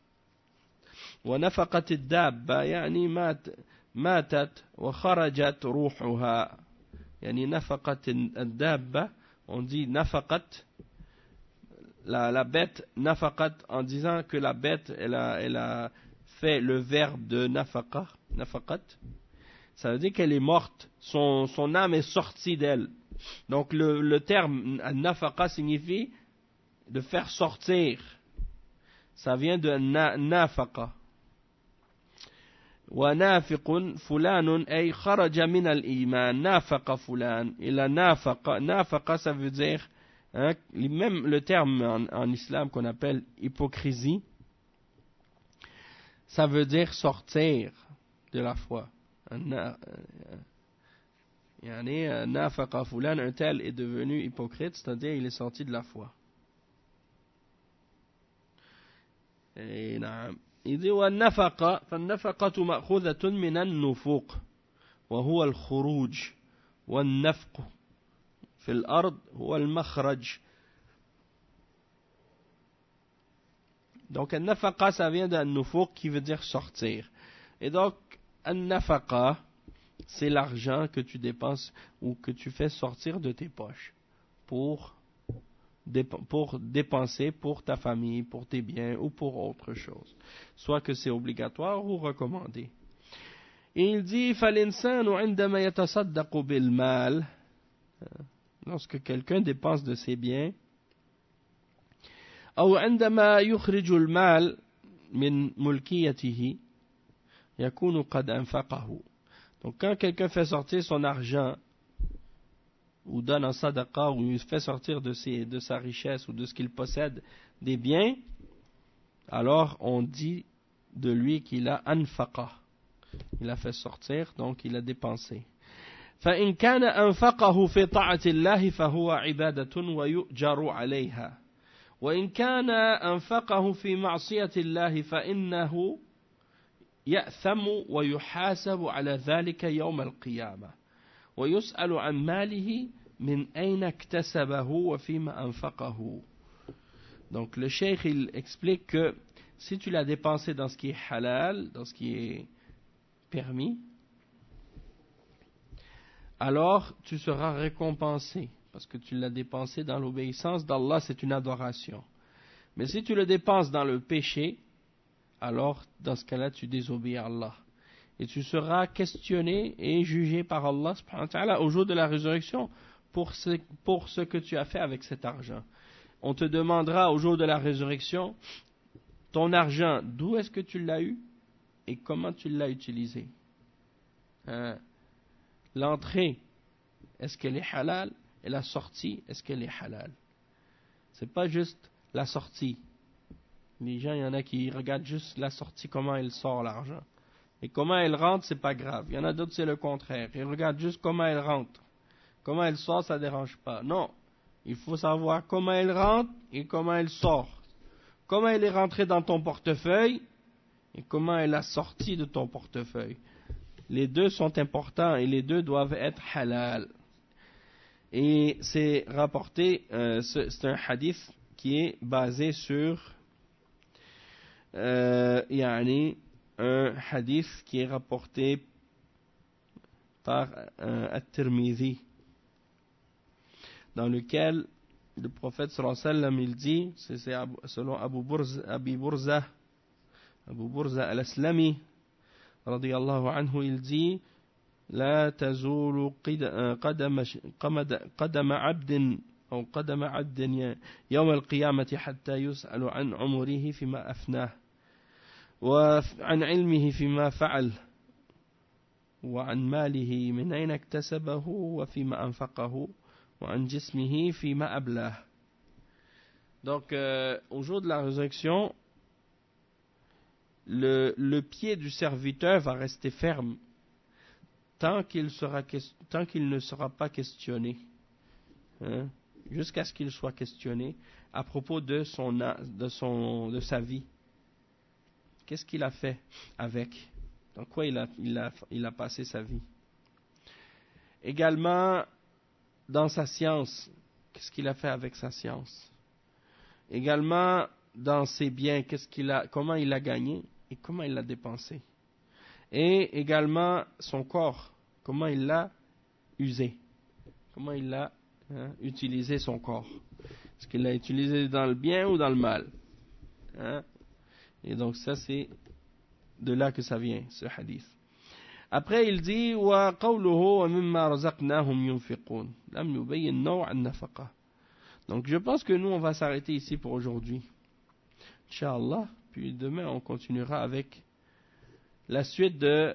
ونفقة الدابة يعني مات ماتت وخرجت روحها يعني نفقة الدابة on dit نفقة la, la bête نفقة en disant que la bête elle a, elle a fait le verbe de نفقة نفقة. Ça veut dire qu'elle est morte, son, son âme est sortie d'elle. Donc le, le terme nafaqa signifie de faire sortir. Ça vient de na, nafaqa. Wa nafiqun fulanun ay kharaja min al-iman nafaqa fulan. Et la nafaqa, nafaqa ça veut dire, hein, même le terme en, en islam qu'on appelle hypocrisie, ça veut dire sortir de la foi. يعني نافق فلان un tel est devenu hypocrite, c'est-à-dire il est sorti de la foi. Et نعم إذ والنفقة فالنفقة مأخوذة من النفوق وهو الخروج والنفق في الأرض هو المخرج. Donc النفقة ça vient d'un nufuq qui veut dire sortir. Et donc An-nafaqa, c'est l'argent que tu dépenses ou que tu fais sortir de tes poches pour, dép- pour dépenser pour ta famille, pour tes biens ou pour autre chose. Soit que c'est obligatoire ou recommandé. Et il dit فَالْإِنسَانُ عِنْدَمَا يَتَصَدَّقُ بِالْمَالِ. Lorsque quelqu'un dépense de ses biens, أو عندما يخرج المال من ملكيته يكون قد أنفقه. Donc quand quelqu'un fait sortir son argent ou donne en sadaqa ou il fait sortir de, ses, de sa richesse ou de ce qu'il possède des biens, alors on dit de lui qu'il a anfaqa. Il a fait sortir, donc il a dépensé. فإن كان أنفقه في طاعة الله فهو عبادة ويؤجر عليها. وإن كان أنفقه في معصية الله فإنه يأثم ويحاسب على ذلك يوم القيامة ويسأل عن ماله من أين اكتسبه وفيما أنفقه. Donc le cheikh il explique que si tu l'as dépensé dans ce qui est halal, dans ce qui est permis, alors tu seras récompensé parce que tu l'as dépensé dans l'obéissance d'Allah, c'est une adoration. Mais si tu le dépenses dans le péché, alors dans ce cas-là tu désobéis à Allah et tu seras questionné et jugé par Allah subhanahu wa ta'ala au jour de la résurrection pour ce, pour ce que tu as fait avec cet argent. On te demandera au jour de la résurrection ton argent, d'où est-ce que tu l'as eu et comment tu l'as utilisé. Hein? L'entrée, est-ce qu'elle est halal? et la sortie, est-ce qu'elle est halal? C'est pas juste la sortie. Les gens, il y en a qui regardent juste la sortie, comment elle sort l'argent. Et comment elle rentre, c'est pas grave. Il y en a d'autres, c'est le contraire. Ils regardent juste comment elle rentre. Comment elle sort, ça dérange pas. Non. Il faut savoir comment elle rentre et comment elle sort. Comment elle est rentrée dans ton portefeuille et comment elle a sorti de ton portefeuille. Les deux sont importants et les deux doivent être halal. Et c'est rapporté, euh, c'est un hadith qui est basé sur euh, yani, un hadith qui est rapporté par euh, At-Tirmidhi, dans lequel le prophète sallallahu alayhi wa sallam il dit, c'est, c'est selon Abu Burza, Abi Burza, Abu Burza al-Aslami, radiyallahu anhu, il dit لا تزول قدم قدم عبد أو قدم عبد يوم القيامة حتى يسأل عن عمره فيما أفناه وعن علمه فيما فعل وعن ماله من أين اكتسبه وفيما أنفقه وعن جسمه فيما أبلاه. Donc euh, au jour de la résurrection, le, le pied du serviteur va rester ferme tant qu'il, sera, tant qu'il ne sera pas questionné, hein, jusqu'à ce qu'il soit questionné à propos de, son, de, son, de sa vie. Qu'est-ce qu'il a fait avec? Dans quoi il a, il, a, il a passé sa vie? Également, dans sa science, qu'est-ce qu'il a fait avec sa science? Également, dans ses biens, qu'est-ce qu'il a, comment il a gagné et comment il l'a dépensé? Et également son corps, comment il l'a usé, comment il a hein, utilisé son corps. Est-ce qu'il l'a utilisé dans le bien ou dans le mal, hein? Et donc ça c'est de là que ça vient, ce hadith. Après il dit wa qawluhu wa mimma razaqnahum yunfiqun lam yubayyin naw' an-nafaqa. Donc je pense que nous on va s'arrêter ici pour aujourd'hui, Inch'Allah, puis demain on continuera avec la suite de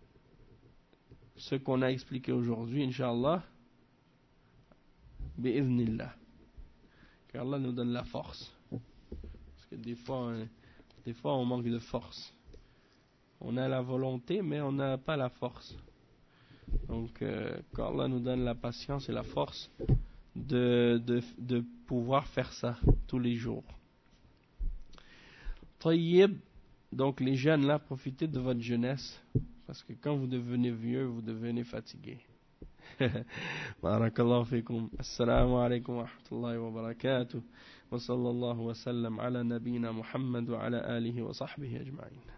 ce qu'on a expliqué aujourd'hui, Inch'Allah, bi'idhnillah. Qu'Allah nous donne la force. Parce que des fois, des fois on manque de force. On a la volonté, mais on n'a pas la force. Donc, euh, qu'Allah nous donne la patience et la force de, de, de pouvoir faire ça tous les jours. Tayyib. Donc les jeunes là, profitez de votre jeunesse, parce que quand vous devenez vieux, vous devenez fatigué. Barakallahu fikum. Assalamu alaikum wa rahmatullahi wa barakatuh. Wa sallallahu wa sallam ala nabina Muhammad wa ala alihi wa sahbihi ajma'in.